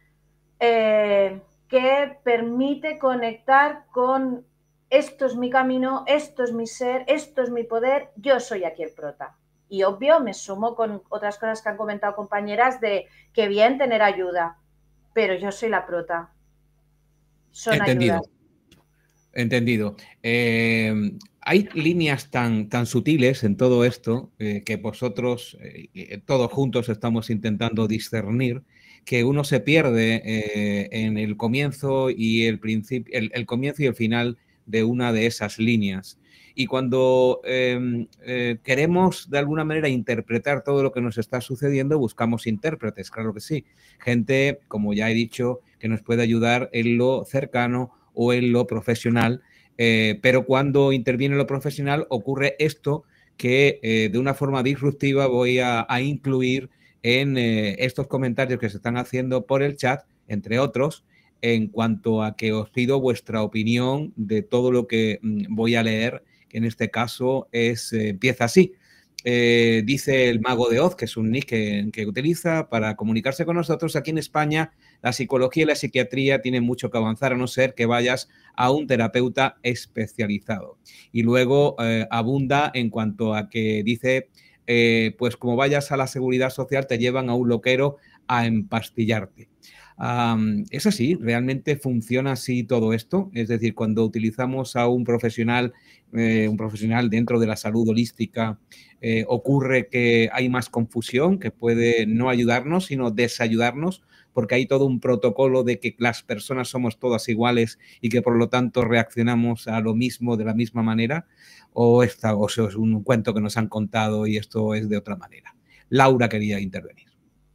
eh, que permite conectar con esto es mi camino, esto es mi ser, esto es mi poder, yo soy aquí el prota. Y obvio, me sumo con otras cosas que han comentado compañeras de que bien tener ayuda, pero yo soy la prota. Son Entendido. ayudas. Entendido. Eh, hay líneas tan, tan sutiles en todo esto eh, que vosotros, eh, todos juntos, estamos intentando discernir, que uno se pierde eh, en el comienzo y el principio, el, el comienzo y el final de una de esas líneas. Y cuando eh, eh, queremos de alguna manera interpretar todo lo que nos está sucediendo, buscamos intérpretes, claro que sí. Gente, como ya he dicho, que nos puede ayudar en lo cercano o en lo profesional, eh, pero cuando interviene lo profesional ocurre esto que eh, de una forma disruptiva voy a, a incluir en eh, estos comentarios que se están haciendo por el chat, entre otros, en cuanto a que os pido vuestra opinión de todo lo que mm, voy a leer, que en este caso es, eh, empieza así. Eh, dice el Mago de Oz, que es un nick que, que utiliza para comunicarse con nosotros. Aquí en España la psicología y la psiquiatría tienen mucho que avanzar, a no ser que vayas a un terapeuta especializado. Y luego eh, abunda en cuanto a que dice, eh, pues como vayas a la seguridad social te llevan a un loquero a empastillarte. Um, ¿Es así? ¿Realmente funciona así todo esto? Es decir, cuando utilizamos a un profesional, eh, un profesional dentro de la salud holística, eh, ocurre que hay más confusión, que puede no ayudarnos, sino desayudarnos, porque hay todo un protocolo de que las personas somos todas iguales y que por lo tanto reaccionamos a lo mismo de la misma manera, o, esta, o eso es un cuento que nos han contado y esto es de otra manera. Laura quería intervenir.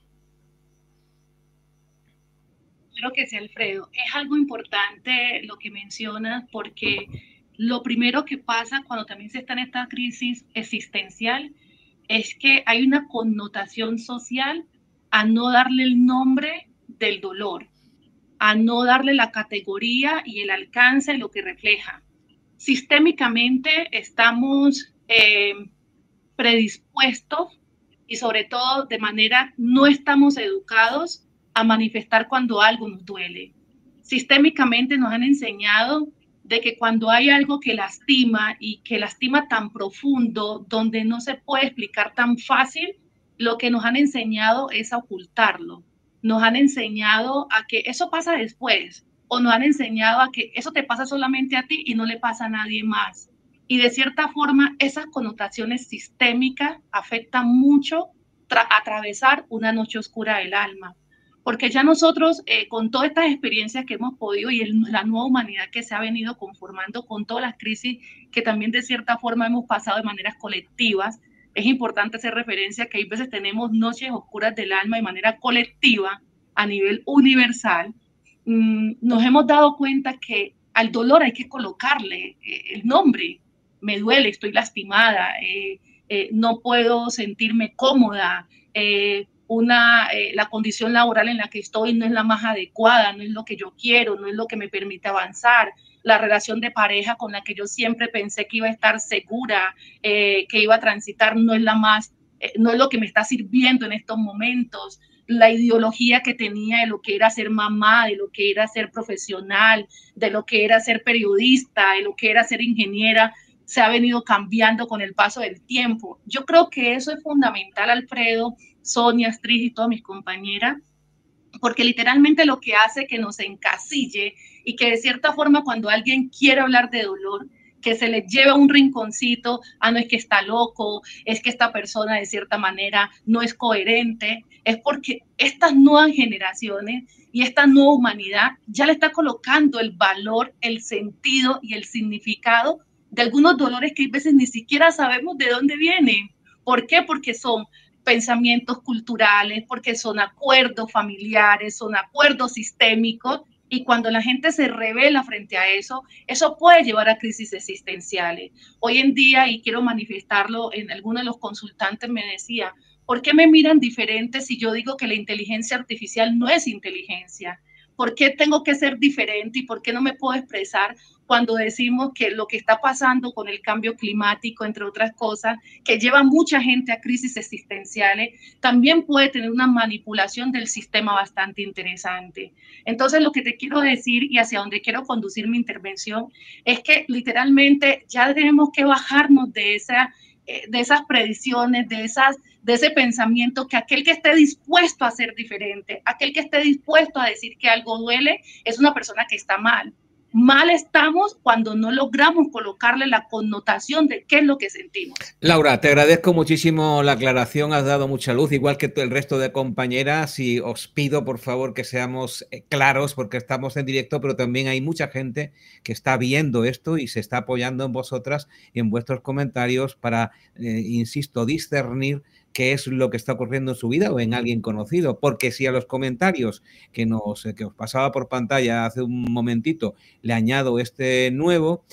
Creo que sí, Alfredo. Es algo importante lo que mencionas, porque lo primero que pasa cuando también se está en esta crisis existencial es que hay una connotación social a no darle el nombre del dolor, a no darle la categoría y el alcance de lo que refleja. Sistémicamente estamos eh, predispuestos y sobre todo de manera no estamos educados a manifestar cuando algo nos duele. Sistémicamente nos han enseñado de que cuando hay algo que lastima y que lastima tan profundo, donde no se puede explicar tan fácil, lo que nos han enseñado es a ocultarlo. Nos han enseñado a que eso pasa después, o nos han enseñado a que eso te pasa solamente a ti y no le pasa a nadie más. Y de cierta forma, esas connotaciones sistémicas afectan mucho tra- atravesar una noche oscura del alma. Porque ya nosotros, eh, con todas estas experiencias que hemos podido y el, la nueva humanidad que se ha venido conformando con todas las crisis que también de cierta forma hemos pasado de maneras colectivas, es importante hacer referencia que hay veces tenemos noches oscuras del alma de manera colectiva, a nivel universal. Mm, nos hemos dado cuenta que al dolor hay que colocarle eh, el nombre. Me duele, estoy lastimada, eh, eh, no puedo sentirme cómoda, eh, Una, eh, la condición laboral en la que estoy no es la más adecuada, no es lo que yo quiero, no es lo que me permite avanzar. La relación de pareja con la que yo siempre pensé que iba a estar segura, eh, que iba a transitar, no es la más, eh, no es lo que me está sirviendo en estos momentos. La ideología que tenía de lo que era ser mamá, de lo que era ser profesional, de lo que era ser periodista, de lo que era ser ingeniera, se ha venido cambiando con el paso del tiempo. Yo creo que eso es fundamental, Alfredo, Sonia, Astrid y todas mis compañeras, porque literalmente lo que hace que nos encasille y que de cierta forma cuando alguien quiere hablar de dolor, que se le lleve a un rinconcito, ah, no es que está loco, es que esta persona de cierta manera no es coherente, es porque estas nuevas generaciones y esta nueva humanidad ya le está colocando el valor, el sentido y el significado de algunos dolores que a veces ni siquiera sabemos de dónde vienen. ¿Por qué? Porque son pensamientos culturales, porque son acuerdos familiares, son acuerdos sistémicos, y cuando la gente se revela frente a eso, eso puede llevar a crisis existenciales. Hoy en día, y quiero manifestarlo, en alguno de los consultantes me decía, ¿por qué me miran diferente si yo digo que la inteligencia artificial no es inteligencia? ¿Por qué tengo que ser diferente y por qué no me puedo expresar cuando decimos que lo que está pasando con el cambio climático, entre otras cosas, que lleva mucha gente a crisis existenciales, también puede tener una manipulación del sistema bastante interesante? Entonces, lo que te quiero decir y hacia donde quiero conducir mi intervención es que literalmente ya tenemos que bajarnos de esa de esas predicciones, de, esas, de ese pensamiento que aquel que esté dispuesto a ser diferente, aquel que esté dispuesto a decir que algo duele, es una persona que está mal. Mal estamos cuando no logramos colocarle la connotación de qué es lo que sentimos. Laura, te agradezco muchísimo la aclaración, has dado mucha luz, igual que el resto de compañeras, y os pido por favor que seamos claros porque estamos en directo, pero también hay mucha gente que está viendo esto y se está apoyando en vosotras y en vuestros comentarios para, eh, insisto, discernir qué es lo que está ocurriendo en su vida o en alguien conocido, porque si a los comentarios que, nos, que os pasaba por pantalla hace un momentito le añado este nuevo,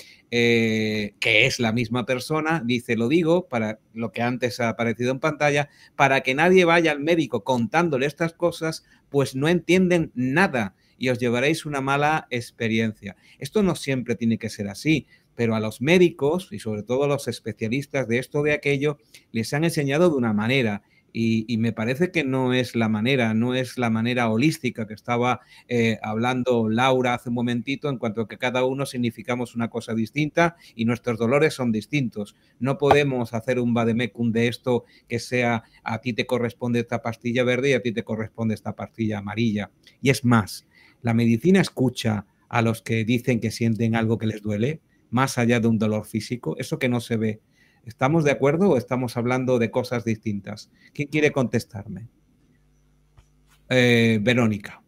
eh, que es la misma persona, dice, lo digo para lo que antes ha aparecido en pantalla, para que nadie vaya al médico contándole estas cosas, pues no entienden nada y os llevaréis una mala experiencia. Esto no siempre tiene que ser así, pero a los médicos y sobre todo a los especialistas de esto o de aquello les han enseñado de una manera Y, y me parece que no es la manera, no es la manera holística que estaba eh, hablando Laura hace un momentito, en cuanto a que cada uno significamos una cosa distinta y nuestros dolores son distintos. No podemos hacer un vademecum de esto que sea a ti te corresponde esta pastilla verde y a ti te corresponde esta pastilla amarilla. Y es más, la medicina escucha a los que dicen que sienten algo que les duele, más allá de un dolor físico, eso que no se ve. ¿Estamos de acuerdo o estamos hablando de cosas distintas? ¿Quién quiere contestarme? Eh, Verónica.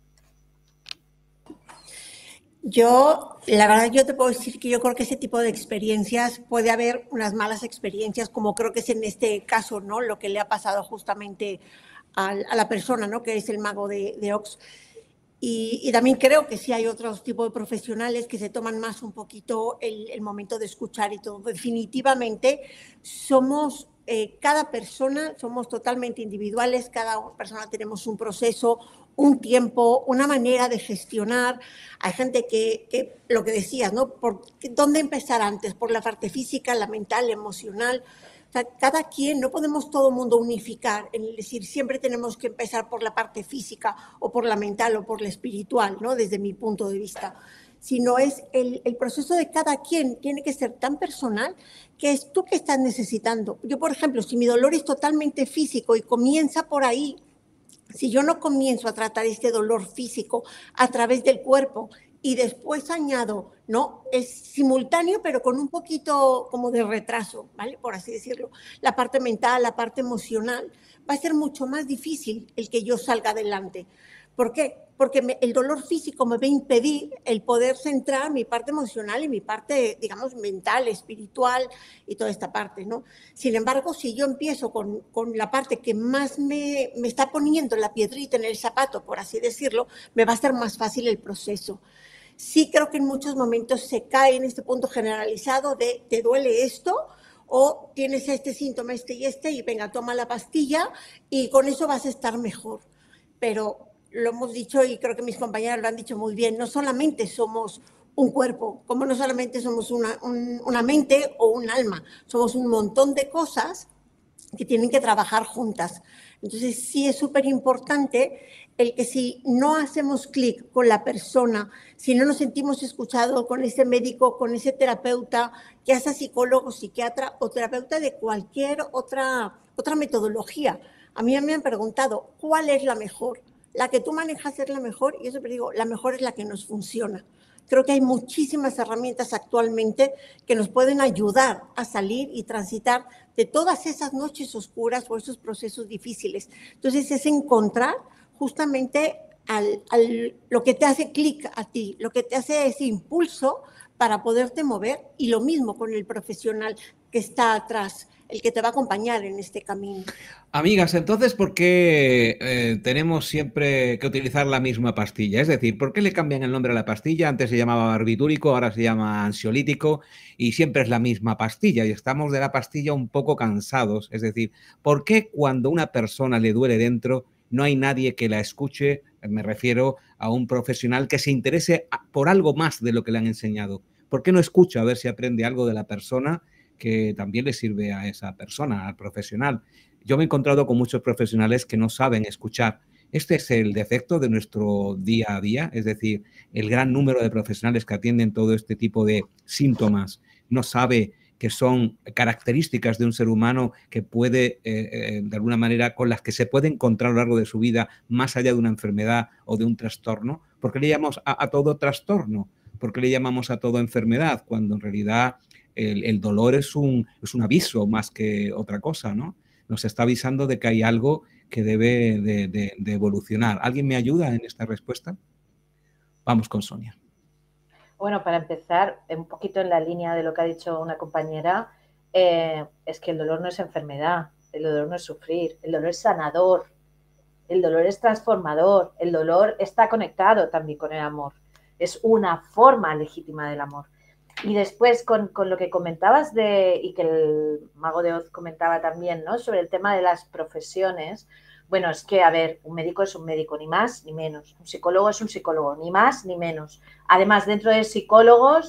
Yo, la verdad, yo te puedo decir que yo creo que ese tipo de experiencias puede haber unas malas experiencias, como creo que es en este caso, ¿no? Lo que le ha pasado justamente a, a la persona, ¿no? Que es el mago de, de Oz. Y, y también creo que sí hay otros tipos de profesionales que se toman más un poquito el, el momento de escuchar y todo. Definitivamente somos, eh, cada persona, somos totalmente individuales, cada persona tenemos un proceso, un tiempo, una manera de gestionar. Hay gente que, que lo que decías, ¿no? ¿Por dónde empezar antes? ¿Por la parte física, la mental, la emocional? O sea, cada quien, no podemos todo el mundo unificar, es decir, siempre tenemos que empezar por la parte física o por la mental o por la espiritual, ¿no? Desde mi punto de vista. Sino es el, el proceso de cada quien tiene que ser tan personal que es tú que estás necesitando. Yo, por ejemplo, si mi dolor es totalmente físico y comienza por ahí, si yo no comienzo a tratar este dolor físico a través del cuerpo y después añado, ¿no? Es simultáneo, pero con un poquito como de retraso, ¿vale? Por así decirlo. La parte mental, la parte emocional, va a ser mucho más difícil el que yo salga adelante. ¿Por qué? Porque me, el dolor físico me va a impedir el poder centrar mi parte emocional y mi parte, digamos, mental, espiritual y toda esta parte, ¿no? Sin embargo, si yo empiezo con, con la parte que más me, me está poniendo la piedrita en el zapato, por así decirlo, me va a ser más fácil el proceso. Sí creo que en muchos momentos se cae en este punto generalizado de ¿te duele esto? O tienes este síntoma, este y este, y venga, toma la pastilla y con eso vas a estar mejor. Pero lo hemos dicho y creo que mis compañeras lo han dicho muy bien, no solamente somos un cuerpo, como no solamente somos una, un, una mente o un alma, somos un montón de cosas que tienen que trabajar juntas. Entonces sí es súper importante el que si no hacemos clic con la persona, si no nos sentimos escuchados con ese médico, con ese terapeuta, ya sea psicólogo, psiquiatra o terapeuta de cualquier otra, otra metodología. A mí me han preguntado, ¿cuál es la mejor? La que tú manejas es la mejor, y yo siempre digo, la mejor es la que nos funciona. Creo que hay muchísimas herramientas actualmente que nos pueden ayudar a salir y transitar de todas esas noches oscuras o esos procesos difíciles. Entonces es encontrar justamente al, al, lo que te hace clic a ti, lo que te hace ese impulso para poderte mover, y lo mismo con el profesional que está atrás, el que te va a acompañar en este camino. Amigas, entonces, ¿por qué eh, tenemos siempre que utilizar la misma pastilla? Es decir, ¿por qué le cambian el nombre a la pastilla? Antes se llamaba barbitúrico, ahora se llama ansiolítico y siempre es la misma pastilla y estamos de la pastilla un poco cansados. Es decir, ¿por qué cuando una persona le duele dentro no hay nadie que la escuche? Me refiero a un profesional que se interese por algo más de lo que le han enseñado. ¿Por qué no escucha a ver si aprende algo de la persona que también le sirve a esa persona, al profesional? Yo me he encontrado con muchos profesionales que no saben escuchar. Este es el defecto de nuestro día a día, es decir, el gran número de profesionales que atienden todo este tipo de síntomas no sabe que son características de un ser humano que puede, eh, eh, de alguna manera, con las que se puede encontrar a lo largo de su vida, más allá de una enfermedad o de un trastorno. ¿Por qué le llamamos a, a todo trastorno? ¿Por qué le llamamos a todo enfermedad? Cuando en realidad el, el dolor es un, es un aviso más que otra cosa, ¿no? Nos está avisando de que hay algo que debe de, de, de evolucionar. ¿Alguien me ayuda en esta respuesta? Vamos con Sonia. Bueno, para empezar, un poquito en la línea de lo que ha dicho una compañera, eh, es que el dolor no es enfermedad, el dolor no es sufrir, el dolor es sanador, el dolor es transformador, el dolor está conectado también con el amor, es una forma legítima del amor. Y después, con, con lo que comentabas de, y que el Mago de Oz comentaba también, ¿no? Sobre el tema de las profesiones. Bueno, es que, a ver, un médico es un médico, ni más ni menos. Un psicólogo es un psicólogo, ni más ni menos. Además, dentro de psicólogos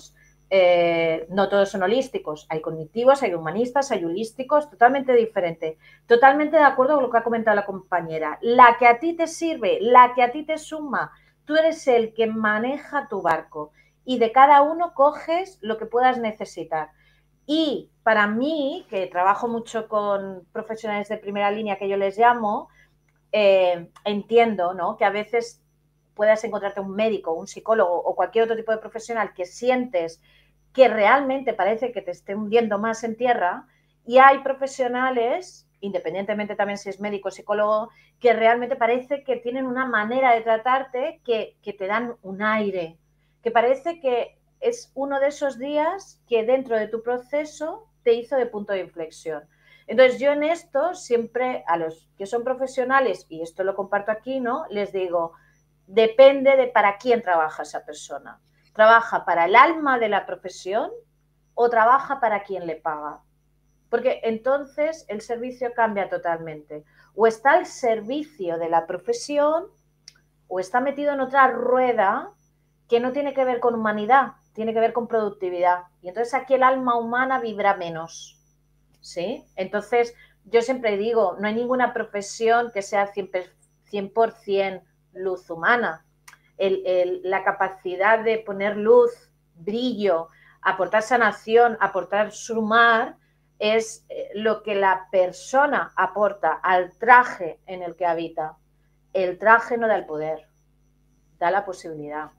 Eh, no todos son holísticos, hay cognitivos, hay humanistas, hay holísticos, totalmente diferente. Totalmente de acuerdo con lo que ha comentado la compañera. La que a ti te sirve, la que a ti te suma, tú eres el que maneja tu barco y de cada uno coges lo que puedas necesitar. Y para mí, que trabajo mucho con profesionales de primera línea, que yo les llamo, eh, entiendo, ¿no?, que a veces puedas encontrarte un médico, un psicólogo o cualquier otro tipo de profesional que sientes que realmente parece que te esté hundiendo más en tierra, y hay profesionales, independientemente también si es médico o psicólogo, que realmente parece que tienen una manera de tratarte que, que te dan un aire, que parece que es uno de esos días que dentro de tu proceso te hizo de punto de inflexión. Entonces yo en esto siempre a los que son profesionales, y esto lo comparto aquí, ¿no?, les digo, depende de para quién trabaja esa persona. ¿Trabaja para el alma de la profesión o trabaja para quien le paga? Porque entonces el servicio cambia totalmente. O está al servicio de la profesión o está metido en otra rueda que no tiene que ver con humanidad, tiene que ver con productividad. Y entonces aquí el alma humana vibra menos, ¿sí? Entonces yo siempre digo, no hay ninguna profesión que sea cien por ciento luz humana. El, el, la capacidad de poner luz, brillo, aportar sanación, aportar sumar, es lo que la persona aporta al traje en el que habita. El traje no da el poder, da la posibilidad.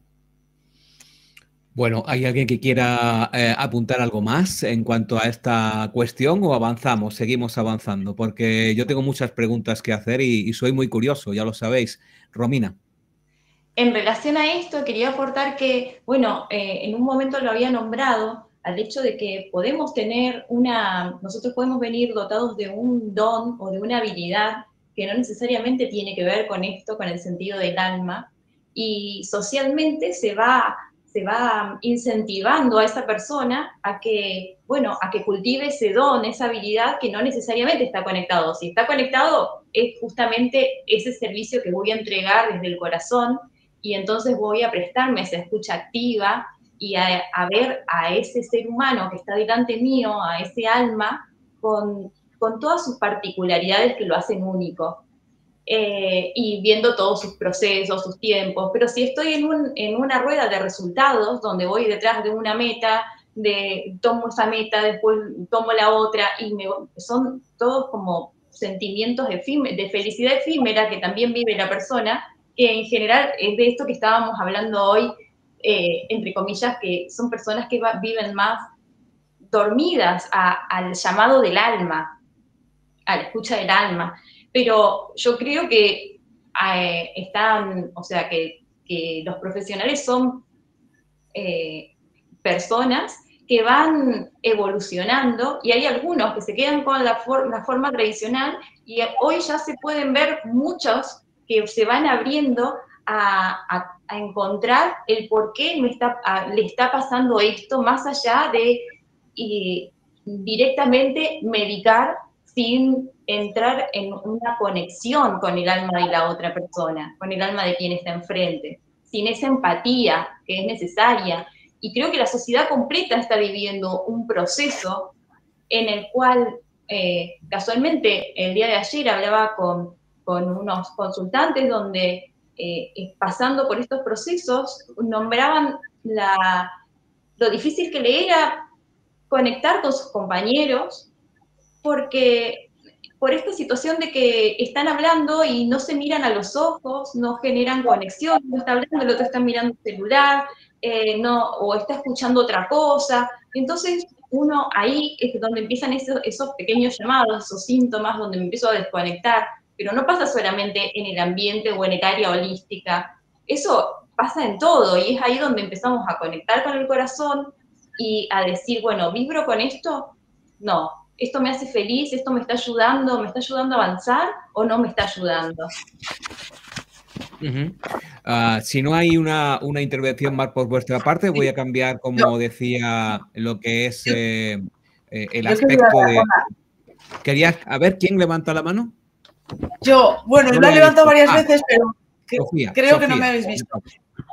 Bueno, ¿hay alguien que quiera eh, apuntar algo más en cuanto a esta cuestión o avanzamos, seguimos avanzando? Porque yo tengo muchas preguntas que hacer y, y soy muy curioso, ya lo sabéis. Romina. En relación a esto, quería aportar que, bueno, eh, en un momento lo había nombrado, al hecho de que podemos tener una, nosotros podemos venir dotados de un don o de una habilidad que no necesariamente tiene que ver con esto, con el sentido del alma, y socialmente se va, se va incentivando a esa persona a que, bueno, a que cultive ese don, esa habilidad que no necesariamente está conectado. Si está conectado, es justamente ese servicio que voy a entregar desde el corazón, y entonces voy a prestarme esa escucha activa y a, a ver a ese ser humano que está delante mío, a ese alma, con, con todas sus particularidades que lo hacen único. Eh, y viendo todos sus procesos, sus tiempos. Pero si estoy en, un, en una rueda de resultados, donde voy detrás de una meta, de, tomo esa meta, después tomo la otra, y me, son todos como sentimientos efímeros, de felicidad efímera que también vive la persona, que en general es de esto que estábamos hablando hoy, eh, entre comillas, que son personas que va, viven más dormidas a, al llamado del alma, a la escucha del alma. Pero yo creo que eh, están, o sea, que, que los profesionales son eh, personas que van evolucionando, y hay algunos que se quedan con la, for la forma tradicional, y hoy ya se pueden ver muchos que se van abriendo a, a, a encontrar el por qué me está, a, le está pasando esto, más allá de y, directamente medicar sin entrar en una conexión con el alma de la otra persona, con el alma de quien está enfrente, sin esa empatía que es necesaria. Y creo que la sociedad completa está viviendo un proceso en el cual, eh, casualmente, el día de ayer hablaba con, con unos consultantes donde, eh, pasando por estos procesos, nombraban la, lo difícil que le era conectar con sus compañeros, porque por esta situación de que están hablando y no se miran a los ojos, no generan conexión, no está hablando, el otro está mirando el celular, eh, no, o está escuchando otra cosa. Entonces uno ahí es donde empiezan esos, esos pequeños llamados, esos síntomas, donde me empiezo a desconectar, pero no pasa solamente en el ambiente o en el área holística, eso pasa en todo, y es ahí donde empezamos a conectar con el corazón y a decir, bueno, ¿vibro con esto? No. ¿Esto me hace feliz? ¿Esto me está ayudando? ¿Me está ayudando a avanzar o no me está ayudando? Uh-huh. uh, si no hay una, una intervención más por vuestra parte, voy a cambiar, como decía, lo que es eh, eh, el aspecto de... ¿Querías, a ver, quién levanta la mano? Yo, bueno, no lo he levantado varias ah, veces, pero que, Sofía, creo Sofía. que no me habéis visto.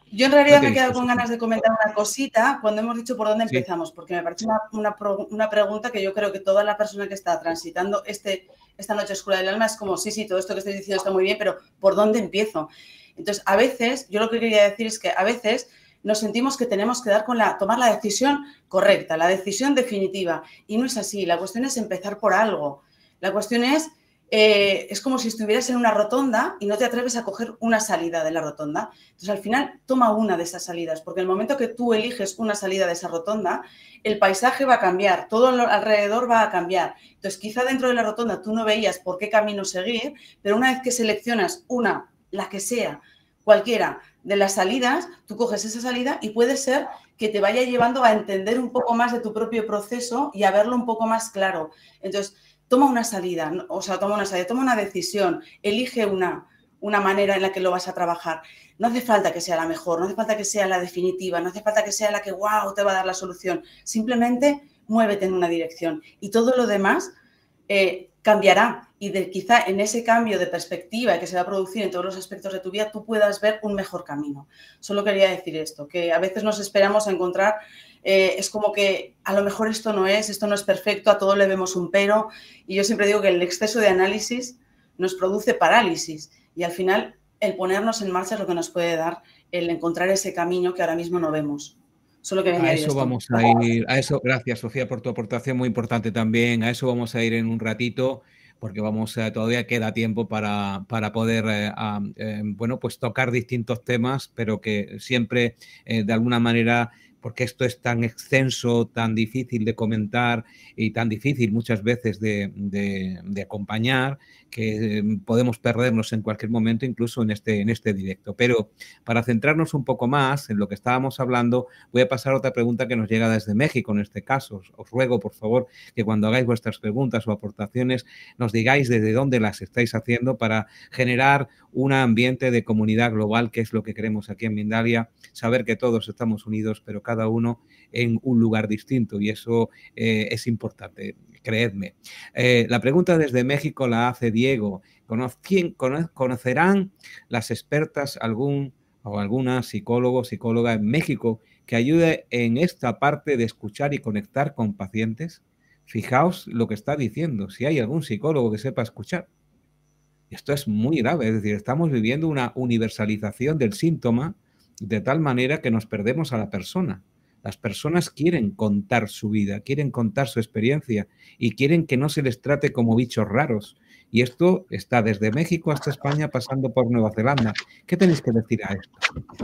Yo en realidad No me he tenéis quedado cosas. con ganas de comentar una cosita cuando hemos dicho por dónde Sí. empezamos, porque me parece una, una, pro- una pregunta que yo creo que toda la persona que está transitando este, esta noche oscura del alma es como, sí, sí, todo esto que estoy diciendo está muy bien, pero ¿por dónde empiezo? Entonces, a veces, yo lo que quería decir es que a veces nos sentimos que tenemos que dar con la, tomar la decisión correcta, la decisión definitiva, y no es así. La cuestión es empezar por algo. La cuestión es... Eh, es como si estuvieras en una rotonda y no te atreves a coger una salida de la rotonda. Entonces, al final, toma una de esas salidas, porque el momento que tú eliges una salida de esa rotonda, el paisaje va a cambiar, todo alrededor va a cambiar. Entonces, quizá dentro de la rotonda tú no veías por qué camino seguir, pero una vez que seleccionas una, la que sea, cualquiera de las salidas, tú coges esa salida y puede ser que te vaya llevando a entender un poco más de tu propio proceso y a verlo un poco más claro. Entonces, toma una salida, o sea, toma una salida, toma una decisión, elige una, una manera en la que lo vas a trabajar. No hace falta que sea la mejor, no hace falta que sea la definitiva, no hace falta que sea la que, wow, te va a dar la solución. Simplemente muévete en una dirección y todo lo demás eh, cambiará. Y de, quizá en ese cambio de perspectiva que se va a producir en todos los aspectos de tu vida, tú puedas ver un mejor camino. Solo quería decir esto, que a veces nos esperamos a encontrar... Eh, es como que a lo mejor esto no es, esto no es perfecto, a todo le vemos un pero, y yo siempre digo que el exceso de análisis nos produce parálisis y al final el ponernos en marcha es lo que nos puede dar el encontrar ese camino que ahora mismo no vemos. Solo que A eso vamos a ir, a eso, gracias Sofía por tu aportación muy importante también, a eso vamos a ir en un ratito porque vamos a, todavía queda tiempo para, para poder eh, a, eh, bueno, pues tocar distintos temas, pero que siempre eh, de alguna manera, porque esto es tan extenso, tan difícil de comentar y tan difícil muchas veces de, de, de acompañar, que eh, podemos perdernos en cualquier momento, incluso en este, en este directo. Pero para centrarnos un poco más en lo que estábamos hablando, voy a pasar a otra pregunta que nos llega desde México en este caso. Os, os ruego, por favor, que cuando hagáis vuestras preguntas o aportaciones nos digáis desde dónde las estáis haciendo para generar un ambiente de comunidad global, que es lo que queremos aquí en Mindalia, saber que todos estamos unidos, pero cada uno en un lugar distinto y eso eh, es importante, creedme. Eh, la pregunta desde México la hace Diego. ¿Quién, ¿Conocerán las expertas algún o alguna psicólogo o psicóloga en México que ayude en esta parte de escuchar y conectar con pacientes? Fijaos lo que está diciendo, si hay algún psicólogo que sepa escuchar. Esto es muy grave, es decir, estamos viviendo una universalización del síntoma de tal manera que nos perdemos a la persona. Las personas quieren contar su vida, quieren contar su experiencia y quieren que no se les trate como bichos raros. Y esto está desde México hasta España, pasando por Nueva Zelanda. ¿Qué tenéis que decir a esto?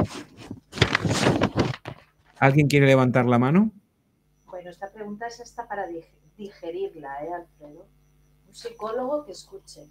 ¿Alguien quiere levantar la mano? Bueno, esta pregunta es hasta para digerirla, ¿eh, Alfredo? Un psicólogo que escuche.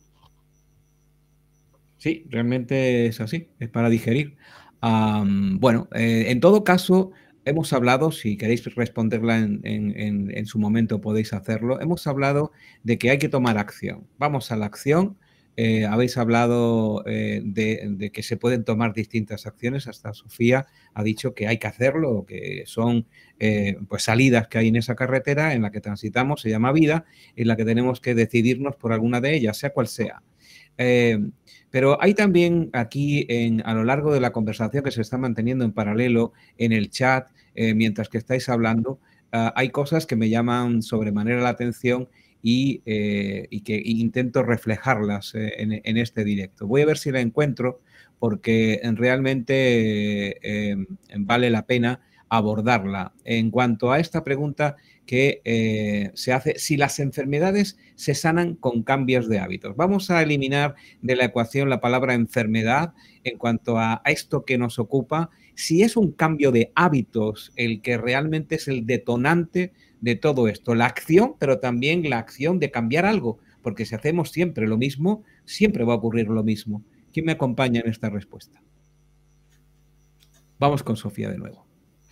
Sí, realmente es así, es para digerir. Um, bueno, eh, en todo caso, hemos hablado, si queréis responderla en, en, en, en su momento podéis hacerlo, hemos hablado de que hay que tomar acción. Vamos a la acción. Eh, habéis hablado eh, de, de que se pueden tomar distintas acciones, hasta Sofía ha dicho que hay que hacerlo, que son eh, pues salidas que hay en esa carretera en la que transitamos, se llama vida, en la que tenemos que decidirnos por alguna de ellas, sea cual sea. Eh, pero hay también aquí en, a lo largo de la conversación que se está manteniendo en paralelo en el chat, eh, mientras que estáis hablando, uh, hay cosas que me llaman sobremanera la atención y, eh, y que intento reflejarlas eh, en, en este directo. Voy a ver si la encuentro porque realmente eh, vale la pena abordarla. En cuanto a esta pregunta que eh, se hace, si las enfermedades se sanan con cambios de hábitos. Vamos a eliminar de la ecuación la palabra enfermedad en cuanto a, a esto que nos ocupa. Si es un cambio de hábitos el que realmente es el detonante de todo esto, la acción, pero también la acción de cambiar algo, porque si hacemos siempre lo mismo, siempre va a ocurrir lo mismo. ¿Quién me acompaña en esta respuesta? Vamos con Sofía de nuevo.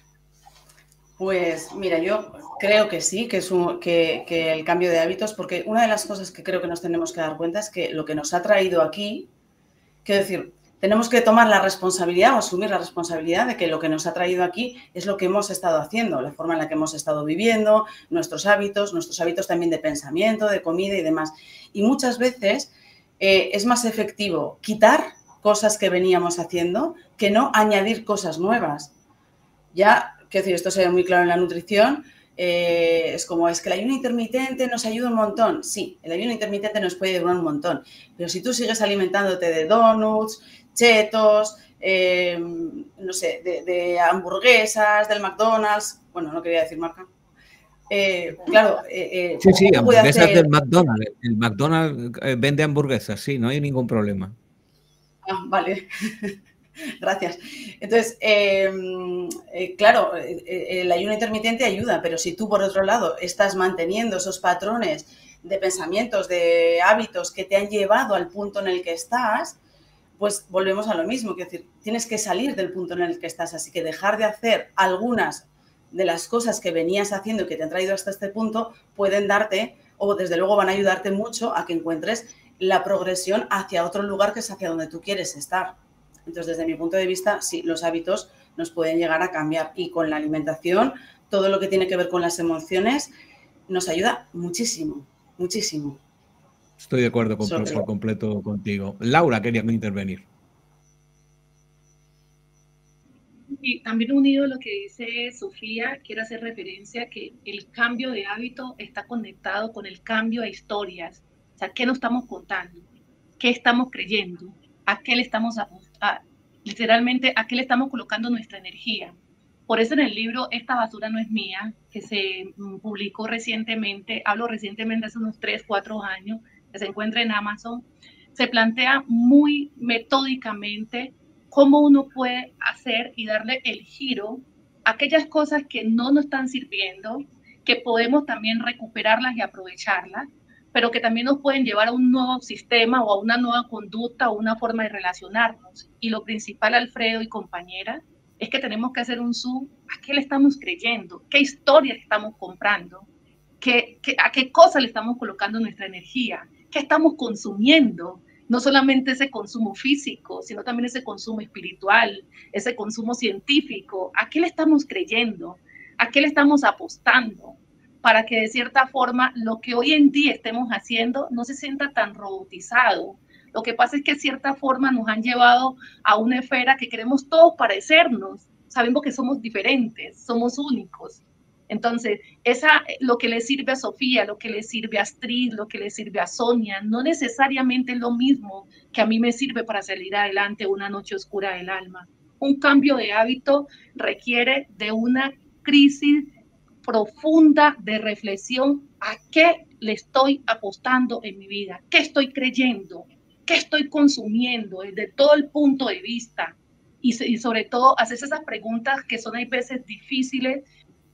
Pues mira, yo creo que sí, que, es un, que, que el cambio de hábitos, porque una de las cosas que creo que nos tenemos que dar cuenta es que lo que nos ha traído aquí, quiero decir, tenemos que tomar la responsabilidad o asumir la responsabilidad de que lo que nos ha traído aquí es lo que hemos estado haciendo, la forma en la que hemos estado viviendo, nuestros hábitos, nuestros hábitos también de pensamiento, de comida y demás. Y muchas veces eh, es más efectivo quitar cosas que veníamos haciendo que no añadir cosas nuevas. Ya, quiero decir, esto se ve muy claro en la nutrición, eh, es como, es que el ayuno intermitente nos ayuda un montón. Sí, el ayuno intermitente nos puede ayudar un montón, pero si tú sigues alimentándote de donuts, chetos, eh, no sé, de, de hamburguesas, del McDonald's, bueno, no quería decir marca. Eh, claro, eh, sí, sí, hamburguesas hacer... del McDonald's. El McDonald's eh, vende hamburguesas, sí, no hay ningún problema. Ah, vale, gracias. Entonces, eh, eh, claro, eh, el ayuno intermitente ayuda, pero si tú, por otro lado, estás manteniendo esos patrones de pensamientos, de hábitos que te han llevado al punto en el que estás, pues volvemos a lo mismo, que decir, tienes que salir del punto en el que estás, así que dejar de hacer algunas de las cosas que venías haciendo y que te han traído hasta este punto pueden darte, o desde luego van a ayudarte mucho a que encuentres la progresión hacia otro lugar que es hacia donde tú quieres estar. Entonces, desde mi punto de vista, sí, los hábitos nos pueden llegar a cambiar y con la alimentación, todo lo que tiene que ver con las emociones, nos ayuda muchísimo, muchísimo. Estoy de acuerdo con, por completo contigo. Laura quería intervenir. Y también unido a lo que dice Sofía, quiero hacer referencia a que el cambio de hábito está conectado con el cambio de historias. O sea, ¿qué nos estamos contando? ¿Qué estamos creyendo? ¿A qué le estamos, a, a, literalmente, a qué le estamos colocando nuestra energía? Por eso en el libro Esta basura no es mía, que se publicó recientemente, hablo recientemente hace unos tres, cuatro años, que se encuentra en Amazon, se plantea muy metódicamente cómo uno puede hacer y darle el giro a aquellas cosas que no nos están sirviendo, que podemos también recuperarlas y aprovecharlas, pero que también nos pueden llevar a un nuevo sistema o a una nueva conducta o una forma de relacionarnos. Y lo principal, Alfredo y compañera, es que tenemos que hacer un zoom a qué le estamos creyendo, qué historia le estamos comprando, qué, qué, a qué cosa le estamos colocando nuestra energía, qué estamos consumiendo. No solamente ese consumo físico, sino también ese consumo espiritual, ese consumo científico. ¿A qué le estamos creyendo? ¿A qué le estamos apostando? Para que de cierta forma lo que hoy en día estemos haciendo no se sienta tan robotizado. Lo que pasa es que de cierta forma nos han llevado a una esfera que queremos todos parecernos. Sabemos que somos diferentes, somos únicos. Entonces, esa, lo que le sirve a Sofía, lo que le sirve a Astrid, lo que le sirve a Sonia, no necesariamente es lo mismo que a mí me sirve para salir adelante una noche oscura del alma. Un cambio de hábito requiere de una crisis profunda de reflexión a qué le estoy apostando en mi vida, qué estoy creyendo, qué estoy consumiendo desde todo el punto de vista y, y sobre todo hacerse esas preguntas que son a veces difíciles,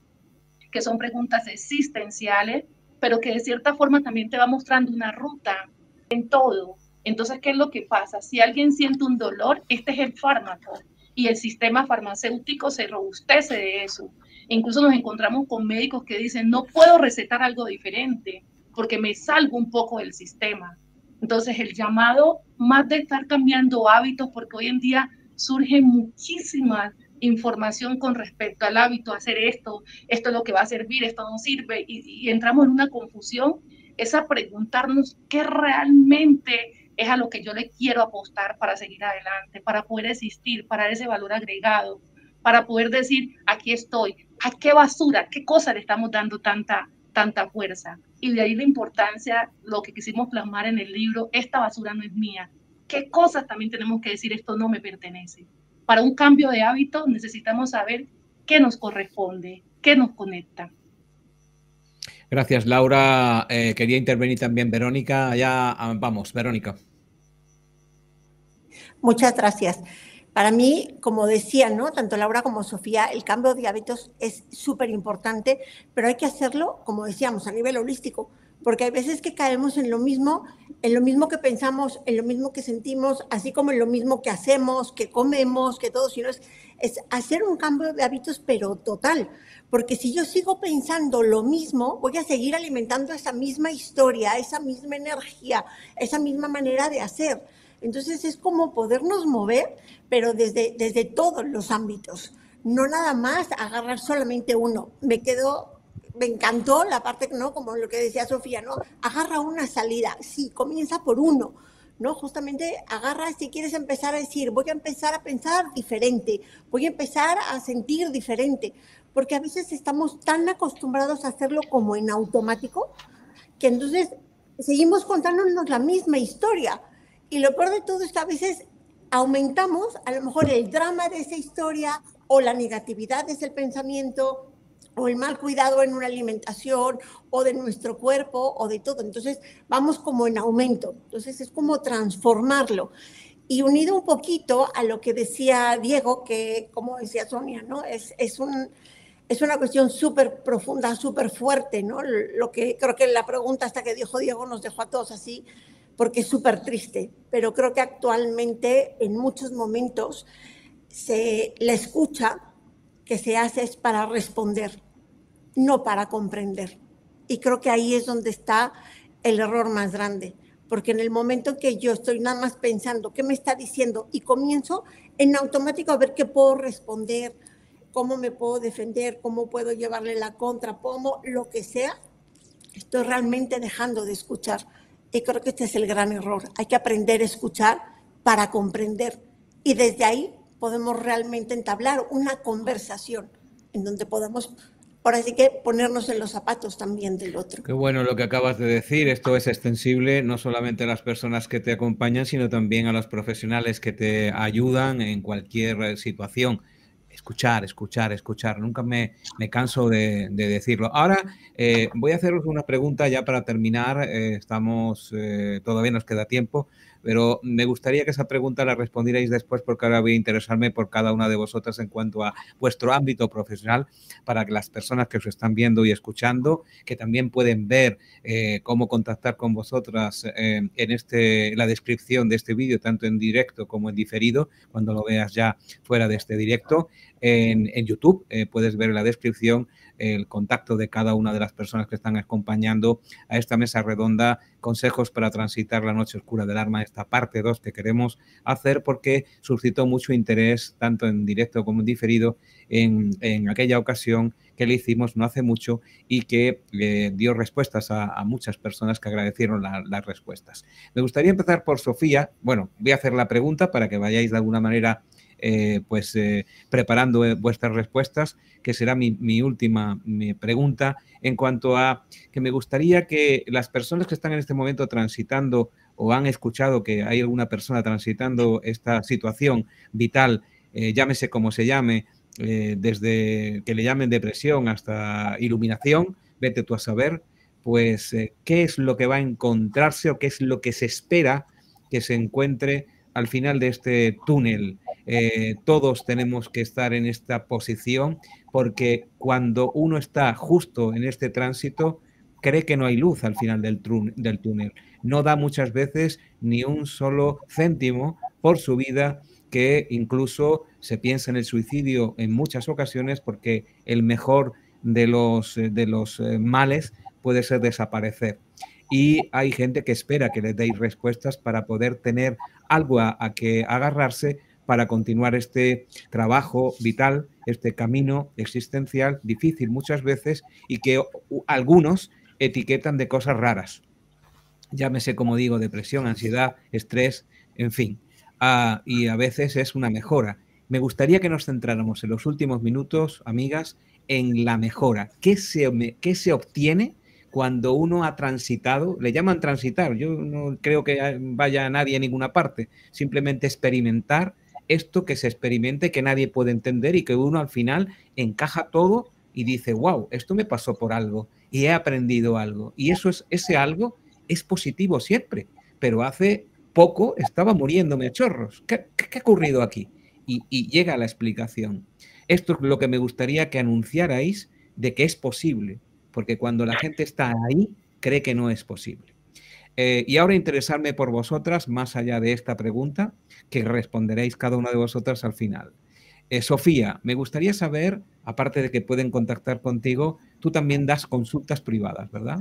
que son preguntas existenciales, pero que de cierta forma también te va mostrando una ruta en todo. Entonces, ¿qué es lo que pasa? Si alguien siente un dolor, este es el fármaco y el sistema farmacéutico se robustece de eso. E incluso nos encontramos con médicos que dicen, no puedo recetar algo diferente porque me salgo un poco del sistema. Entonces, el llamado, más de estar cambiando hábitos, porque hoy en día surgen muchísimas información con respecto al hábito, hacer esto, esto es lo que va a servir, esto no sirve, y, y entramos en una confusión, es a preguntarnos qué realmente es a lo que yo le quiero apostar para seguir adelante, para poder existir, para ese valor agregado, para poder decir, aquí estoy, a qué basura, qué cosa le estamos dando tanta, tanta fuerza. Y de ahí la importancia, lo que quisimos plasmar en el libro, esta basura no es mía. ¿Qué cosas también tenemos que decir, esto no me pertenece? Para un cambio de hábito necesitamos saber qué nos corresponde, qué nos conecta. Gracias, Laura. Eh, quería intervenir también Verónica. Ya vamos, Verónica. Muchas gracias. Para mí, como decían, ¿no? Tanto Laura como Sofía, el cambio de hábitos es súper importante, pero hay que hacerlo, como decíamos, a nivel holístico, porque hay veces que caemos en lo mismo, en lo mismo que pensamos, en lo mismo que sentimos, así como en lo mismo que hacemos, que comemos, que todo, sino es, es hacer un cambio de hábitos, pero total, porque si yo sigo pensando lo mismo, voy a seguir alimentando esa misma historia, esa misma energía, esa misma manera de hacer. Entonces es como podernos mover, pero desde, desde todos los ámbitos, no nada más agarrar solamente uno. Me quedo... Me encantó la parte, ¿no? Como lo que decía Sofía, ¿no? Agarra una salida. Sí, comienza por uno. ¿no? Justamente agarras si quieres empezar a decir, voy a empezar a pensar diferente, voy a empezar a sentir diferente, porque a veces estamos tan acostumbrados a hacerlo como en automático, que entonces seguimos contándonos la misma historia. Y lo peor de todo es que a veces aumentamos a lo mejor el drama de esa historia o la negatividad de ese pensamiento o el mal cuidado en una alimentación o de nuestro cuerpo o de todo. Entonces vamos como en aumento. Entonces es como transformarlo. Y unido un poquito a lo que decía Diego, que como decía Sonia, ¿no? Es, es, un, es una cuestión súper profunda, súper fuerte, ¿no? Lo que creo que la pregunta hasta que dijo Diego nos dejó a todos así, porque es súper triste. Pero creo que actualmente en muchos momentos se, la escucha que se hace es para responder, no para comprender. Y creo que ahí es donde está el error más grande, porque en el momento en que yo estoy nada más pensando qué me está diciendo y comienzo en automático a ver qué puedo responder, cómo me puedo defender, cómo puedo llevarle la contra, cómo lo que sea, estoy realmente dejando de escuchar. Y creo que este es el gran error. Hay que aprender a escuchar para comprender. Y desde ahí podemos realmente entablar una conversación en donde podamos, ahora sí que ponernos en los zapatos también del otro. Qué bueno lo que acabas de decir. Esto es extensible no solamente a las personas que te acompañan, sino también a los profesionales que te ayudan en cualquier situación. Escuchar, escuchar, escuchar. Nunca me, me canso de, de decirlo. Ahora eh, voy a haceros una pregunta ya para terminar. Eh, estamos, eh, todavía nos queda tiempo, pero me gustaría que esa pregunta la respondierais después, porque ahora voy a interesarme por cada una de vosotras en cuanto a vuestro ámbito profesional, para que las personas que os están viendo y escuchando, que también pueden ver eh, cómo contactar con vosotras eh, en este, la descripción de este vídeo, tanto en directo como en diferido, cuando lo veas ya fuera de este directo. En, en YouTube eh, puedes ver en la descripción el contacto de cada una de las personas que están acompañando a esta mesa redonda, consejos para transitar la noche oscura del alma, esta parte dos que queremos hacer porque suscitó mucho interés tanto en directo como en diferido en, en aquella ocasión que le hicimos no hace mucho y que eh, dio respuestas a, a muchas personas que agradecieron la, las respuestas. Me gustaría empezar por Sofía. Bueno, voy a hacer la pregunta para que vayáis de alguna manera Eh, pues eh, preparando eh, vuestras respuestas, que será mi, mi última mi pregunta en cuanto a que me gustaría que las personas que están en este momento transitando o han escuchado que hay alguna persona transitando esta situación vital, eh, llámese como se llame, eh, desde que le llamen depresión hasta iluminación, vete tú a saber, pues eh, qué es lo que va a encontrarse o qué es lo que se espera que se encuentre al final de este túnel. Eh, todos tenemos que estar en esta posición porque cuando uno está justo en este tránsito cree que no hay luz al final del, del túnel. No da muchas veces ni un solo céntimo por su vida, que incluso se piensa en el suicidio en muchas ocasiones porque el mejor de los, de los males puede ser desaparecer. Y hay gente que espera que les deis respuestas para poder tener algo a, a que agarrarse para continuar este trabajo vital, este camino existencial, difícil muchas veces, y que algunos etiquetan de cosas raras. Llámese, como digo, depresión, ansiedad, estrés, en fin. Uh, y a veces es una mejora. Me gustaría que nos centráramos en los últimos minutos, amigas, en la mejora. ¿Qué se, qué se obtiene cuando uno ha transitado? Le llaman transitar. Yo no creo que vaya nadie a ninguna parte. Simplemente experimentar esto que se experimente, que nadie puede entender y que uno al final encaja todo y dice, wow, esto me pasó por algo y he aprendido algo. Y eso es, ese algo es positivo siempre, pero hace poco estaba muriéndome a chorros. ¿Qué, qué, qué ha ocurrido aquí? Y, y llega la explicación. Esto es lo que me gustaría que anunciarais de que es posible, porque cuando la gente está ahí, cree que no es posible. Eh, y ahora interesarme por vosotras, más allá de esta pregunta, que responderéis cada una de vosotras al final. Eh, Sofía, me gustaría saber, aparte de que pueden contactar contigo, tú también das consultas privadas, ¿verdad?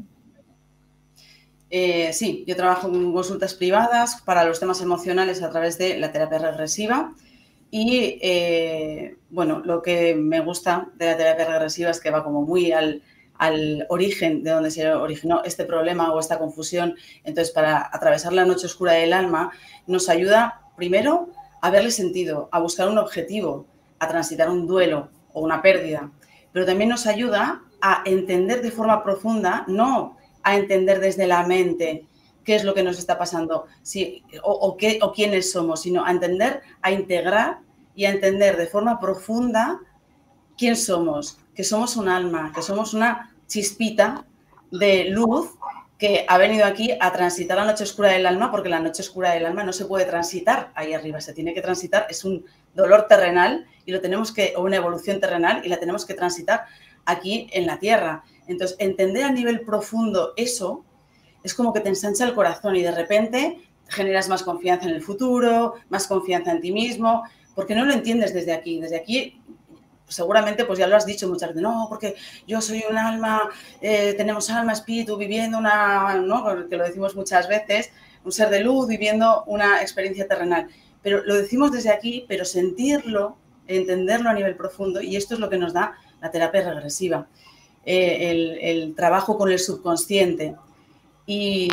Eh, sí, yo trabajo con consultas privadas para los temas emocionales a través de la terapia regresiva y, eh, bueno, lo que me gusta de la terapia regresiva es que va como muy al, al origen de donde se originó este problema o esta confusión. Entonces, para atravesar la noche oscura del alma, nos ayuda primero a verle sentido, a buscar un objetivo, a transitar un duelo o una pérdida, pero también nos ayuda a entender de forma profunda, no a entender desde la mente qué es lo que nos está pasando sí, o, o, qué, o quiénes somos, sino a entender, a integrar y a entender de forma profunda quién somos, que somos un alma, que somos una chispita de luz que ha venido aquí a transitar la noche oscura del alma, porque la noche oscura del alma no se puede transitar ahí arriba, se tiene que transitar, es un dolor terrenal y lo tenemos que, o una evolución terrenal y la tenemos que transitar aquí en la tierra. Entonces, entender a nivel profundo eso es como que te ensancha el corazón y de repente generas más confianza en el futuro, más confianza en ti mismo, porque no lo entiendes desde aquí. Desde aquí seguramente pues ya lo has dicho muchas veces, no, porque yo soy un alma, eh, tenemos alma, espíritu, viviendo una, ¿no? Que lo decimos muchas veces, un ser de luz viviendo una experiencia terrenal. Pero lo decimos desde aquí, pero sentirlo, entenderlo a nivel profundo, y esto es lo que nos da la terapia regresiva, eh, el, el trabajo con el subconsciente. Y,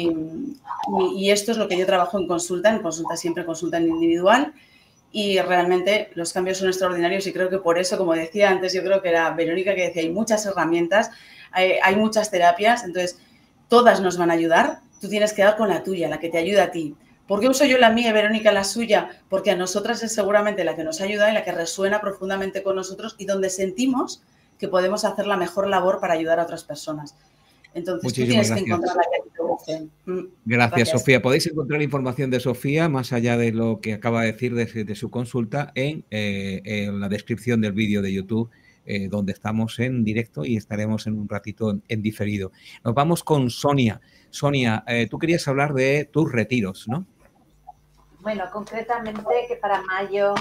y, y esto es lo que yo trabajo en consulta, en consulta siempre, consulta en individual, y realmente los cambios son extraordinarios y creo que por eso, como decía antes, yo creo que era Verónica que decía, hay muchas herramientas, hay, hay muchas terapias, entonces todas nos van a ayudar, tú tienes que dar con la tuya, la que te ayuda a ti. ¿Por qué uso yo la mía y Verónica la suya? Porque a nosotras es seguramente la que nos ayuda y la que resuena profundamente con nosotros y donde sentimos que podemos hacer la mejor labor para ayudar a otras personas. Entonces, muchísimas tú tienes gracias. que encontrar la que te guste. Gracias, Gracias, Sofía. Podéis encontrar información de Sofía, más allá de lo que acaba de decir de, de su consulta, en, eh, en la descripción del vídeo de YouTube, eh, donde estamos en directo y estaremos en un ratito en, en diferido. Nos vamos con Sonia. Sonia, eh, tú querías hablar de tus retiros, ¿no? Bueno, concretamente que para mayo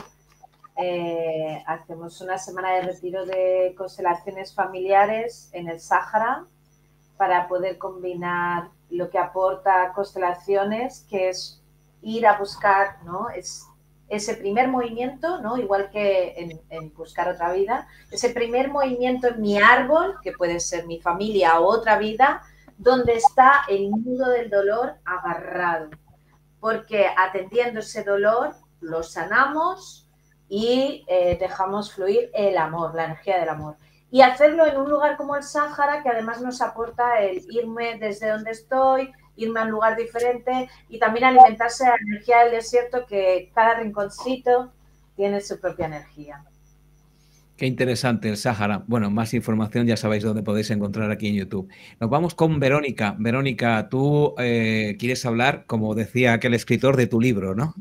eh, hacemos una semana de retiro de constelaciones familiares en el Sáhara, para poder combinar lo que aporta constelaciones, que es ir a buscar, ¿no? Es ese primer movimiento, ¿no? Igual que en, en buscar otra vida, ese primer movimiento en mi árbol, que puede ser mi familia o otra vida, donde está el nudo del dolor agarrado. Porque atendiendo ese dolor, lo sanamos y eh, dejamos fluir el amor, la energía del amor. Y hacerlo en un lugar como el Sáhara, que además nos aporta el irme desde donde estoy, irme a un lugar diferente y también alimentarse de la energía del desierto, que cada rinconcito tiene su propia energía. Qué interesante el Sáhara. Bueno, más información ya sabéis dónde podéis encontrar aquí en YouTube. Nos vamos con Verónica. Verónica, tú eh, quieres hablar, como decía aquel escritor, de tu libro, ¿no?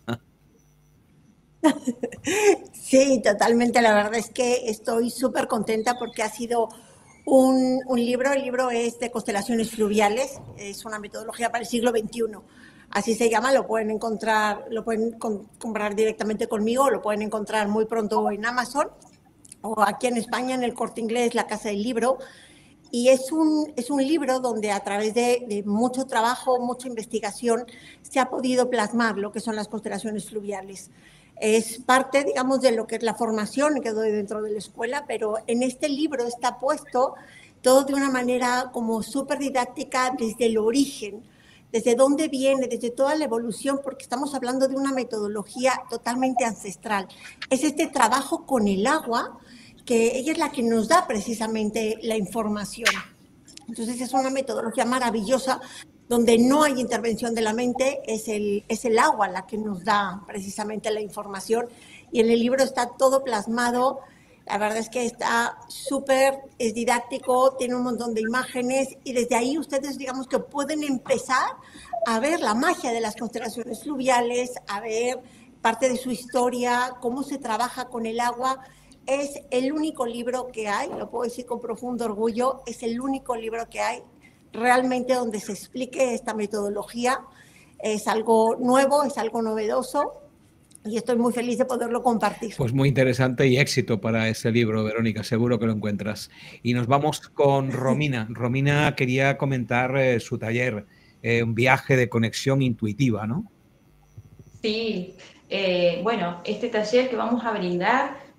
Sí, totalmente. La verdad es que estoy súper contenta porque ha sido un, un libro. El libro es de constelaciones fluviales. Es una metodología para el siglo veintiuno. Así se llama. Lo pueden encontrar, lo pueden con, comprar directamente conmigo. Lo pueden encontrar muy pronto en Amazon o aquí en España en el Corte Inglés, la Casa del Libro. Y es un, es un libro donde a través de, de mucho trabajo, mucha investigación, se ha podido plasmar lo que son las constelaciones fluviales. Es parte, digamos, de lo que es la formación que doy dentro de la escuela, pero en este libro está puesto todo de una manera como súper didáctica desde el origen, desde dónde viene, desde toda la evolución, porque estamos hablando de una metodología totalmente ancestral. Es este trabajo con el agua, que ella es la que nos da precisamente la información. Entonces es una metodología maravillosa, donde no hay intervención de la mente, es el, es el agua la que nos da precisamente la información. Y en el libro está todo plasmado. La verdad es que está súper, es didáctico, tiene un montón de imágenes y desde ahí ustedes, digamos, que pueden empezar a ver la magia de las constelaciones fluviales, a ver parte de su historia, cómo se trabaja con el agua. Es el único libro que hay, lo puedo decir con profundo orgullo, es el único libro que hay realmente donde se explique esta metodología. Es algo nuevo, es algo novedoso y estoy muy feliz de poderlo compartir. Pues muy interesante y éxito para ese libro, Verónica, seguro que lo encuentras. Y nos vamos con Romina. Romina quería comentar eh, su taller, eh, un viaje de conexión intuitiva, ¿no? Sí, eh, bueno, este taller que vamos a brindar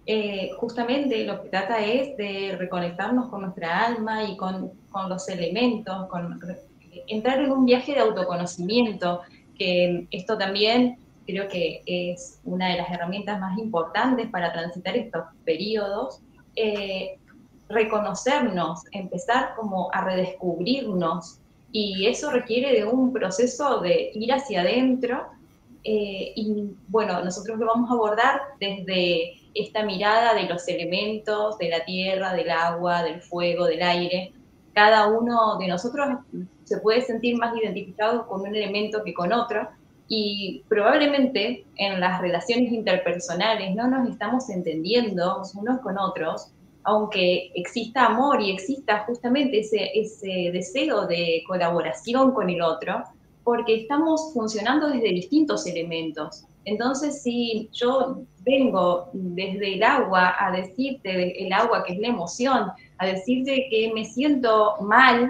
eh, justamente lo que trata es de reconectarnos con nuestra alma y con, con los elementos, con, entrar en un viaje de autoconocimiento, que esto también creo que es una de las herramientas más importantes para transitar estos periodos, eh, reconocernos, empezar como a redescubrirnos, y eso requiere de un proceso de ir hacia adentro, eh, y bueno, nosotros lo vamos a abordar desde esta mirada de los elementos, de la tierra, del agua, del fuego, del aire. Cada uno de nosotros se puede sentir más identificado con un elemento que con otro, y probablemente en las relaciones interpersonales no nos estamos entendiendo unos con otros, aunque exista amor y exista justamente ese, ese deseo de colaboración con el otro, porque estamos funcionando desde distintos elementos. Entonces, si yo vengo desde el agua a decirte, el agua que es la emoción, a decirte que me siento mal,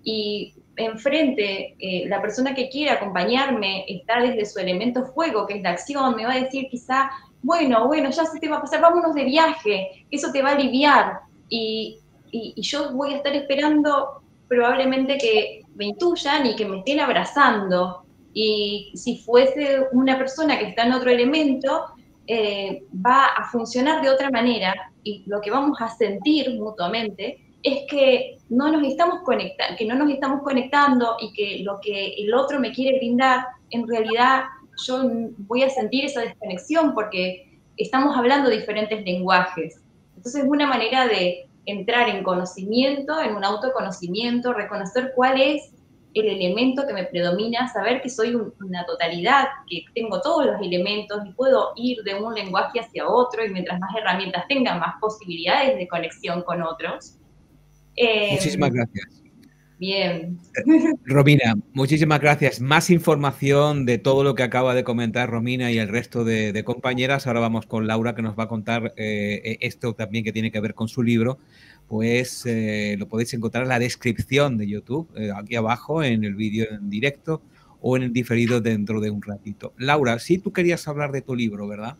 y enfrente eh, la persona que quiere acompañarme está desde su elemento fuego, que es la acción, me va a decir quizá, bueno, bueno, ya se te va a pasar, vámonos de viaje, eso te va a aliviar, y, y, y yo voy a estar esperando probablemente que me intuyan y que me estén abrazando. Y si fuese una persona que está en otro elemento, eh, va a funcionar de otra manera, y lo que vamos a sentir mutuamente es que no nos estamos conectando, que no nos estamos conectando, y que lo que el otro me quiere brindar, en realidad yo voy a sentir esa desconexión porque estamos hablando diferentes lenguajes. Entonces es una manera de entrar en conocimiento, en un autoconocimiento, reconocer cuál es el elemento que me predomina, saber que soy un, una totalidad, que tengo todos los elementos y puedo ir de un lenguaje hacia otro, y mientras más herramientas tenga, más posibilidades de conexión con otros. Eh, Muchísimas gracias. Bien. Romina, muchísimas gracias. Más información de todo lo que acaba de comentar Romina y el resto de, de compañeras. Ahora vamos con Laura, que nos va a contar eh, esto también que tiene que ver con su libro. Pues eh, lo podéis encontrar en la descripción de YouTube, eh, aquí abajo, en el vídeo en directo o en el diferido dentro de un ratito. Laura, sí, tú querías hablar de tu libro, ¿verdad?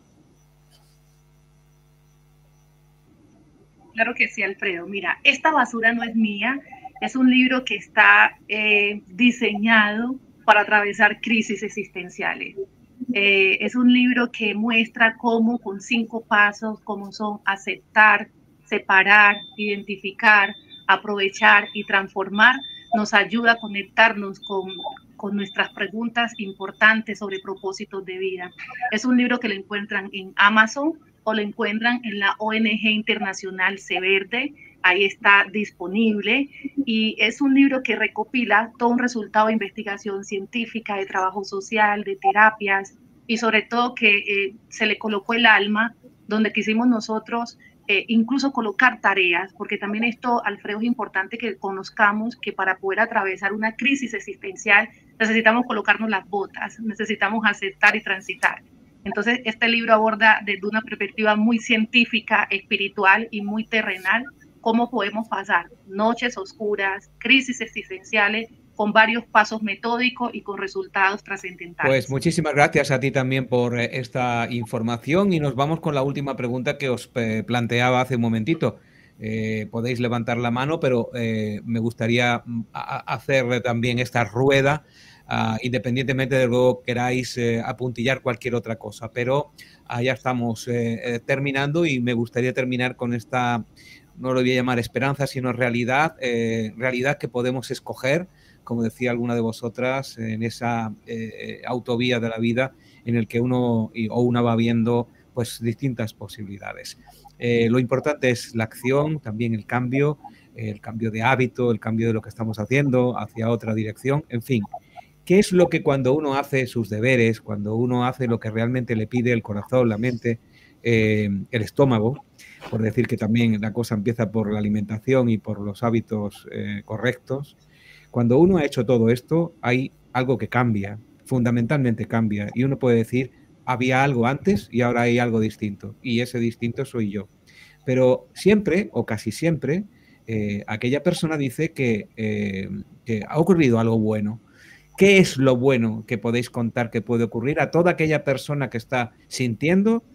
Claro que sí, Alfredo. Mira, esta basura no es mía. Es un libro que está eh, diseñado para atravesar crisis existenciales. Eh, es un libro que muestra cómo, con cinco pasos, cómo son aceptar, separar, identificar, aprovechar y transformar, nos ayuda a conectarnos con, con nuestras preguntas importantes sobre propósitos de vida. Es un libro que lo encuentran en Amazon o lo encuentran en la O N G internacional Severde. Ahí está disponible, y es un libro que recopila todo un resultado de investigación científica, de trabajo social, de terapias, y sobre todo que eh, se le colocó el alma, donde quisimos nosotros eh, incluso colocar tareas, porque también esto, Alfredo, es importante que conozcamos que para poder atravesar una crisis existencial necesitamos colocarnos las botas, necesitamos aceptar y transitar. Entonces, este libro aborda desde una perspectiva muy científica, espiritual y muy terrenal cómo podemos pasar noches oscuras, crisis existenciales, con varios pasos metódicos y con resultados trascendentales. Pues muchísimas gracias a ti también por esta información, y nos vamos con la última pregunta que os planteaba hace un momentito. Eh, podéis levantar la mano, pero eh, me gustaría hacer también esta rueda, uh, independientemente de luego queráis eh, apuntillar cualquier otra cosa, pero uh, ya estamos eh, terminando, y me gustaría terminar con esta, no lo voy a llamar esperanza, sino realidad, eh, realidad que podemos escoger, como decía alguna de vosotras, en esa eh, autovía de la vida en el que uno o una va viendo pues distintas posibilidades. Eh, lo importante es la acción, también el cambio, el cambio de hábito, el cambio de lo que estamos haciendo hacia otra dirección, en fin. ¿Qué es lo que cuando uno hace sus deberes, cuando uno hace lo que realmente le pide el corazón, la mente, eh, el estómago, por decir que también la cosa empieza por la alimentación y por los hábitos eh, correctos? Cuando uno ha hecho todo esto, hay algo que cambia, fundamentalmente cambia, y uno puede decir, había algo antes y ahora hay algo distinto, y ese distinto soy yo. Pero siempre, o casi siempre, eh, aquella persona dice que, eh, que ha ocurrido algo bueno. ¿Qué es lo bueno que podéis contar que puede ocurrir a toda aquella persona que está sintiendo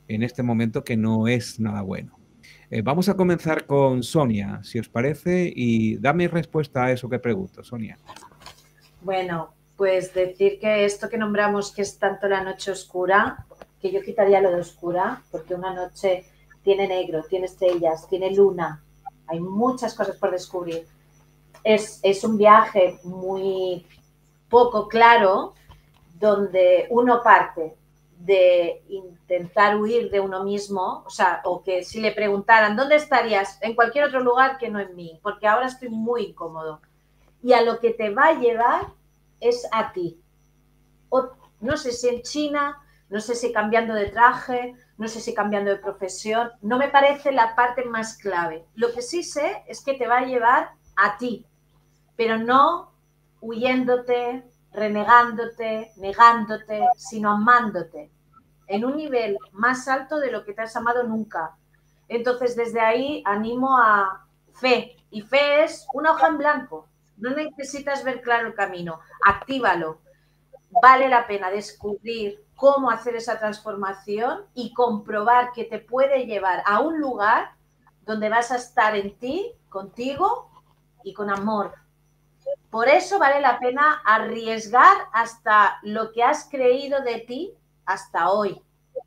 en este momento que no es nada bueno. Eh, vamos a comenzar con Sonia, si os parece, y dame respuesta a eso que pregunto, Sonia. Bueno, pues decir que esto que nombramos que es tanto la noche oscura, que yo quitaría lo de oscura, porque una noche tiene negro, tiene estrellas, tiene luna, hay muchas cosas por descubrir. Es, es un viaje muy poco claro, donde uno parte de intentar huir de uno mismo, o sea, o que si le preguntaran ¿dónde estarías? En cualquier otro lugar que no en mí, porque ahora estoy muy incómodo. Y a lo que te va a llevar es a ti. O, no sé si en China, no sé si cambiando de traje, no sé si cambiando de profesión, no me parece la parte más clave. Lo que sí sé es que te va a llevar a ti, pero no huyéndote, renegándote, negándote, sino amándote en un nivel más alto de lo que te has amado nunca. Entonces, desde ahí animo a fe. Y fe es una hoja en blanco. No necesitas ver claro el camino. Actívalo. Vale la pena descubrir cómo hacer esa transformación y comprobar que te puede llevar a un lugar donde vas a estar en ti, contigo y con amor. Por eso vale la pena arriesgar hasta lo que has creído de ti hasta hoy.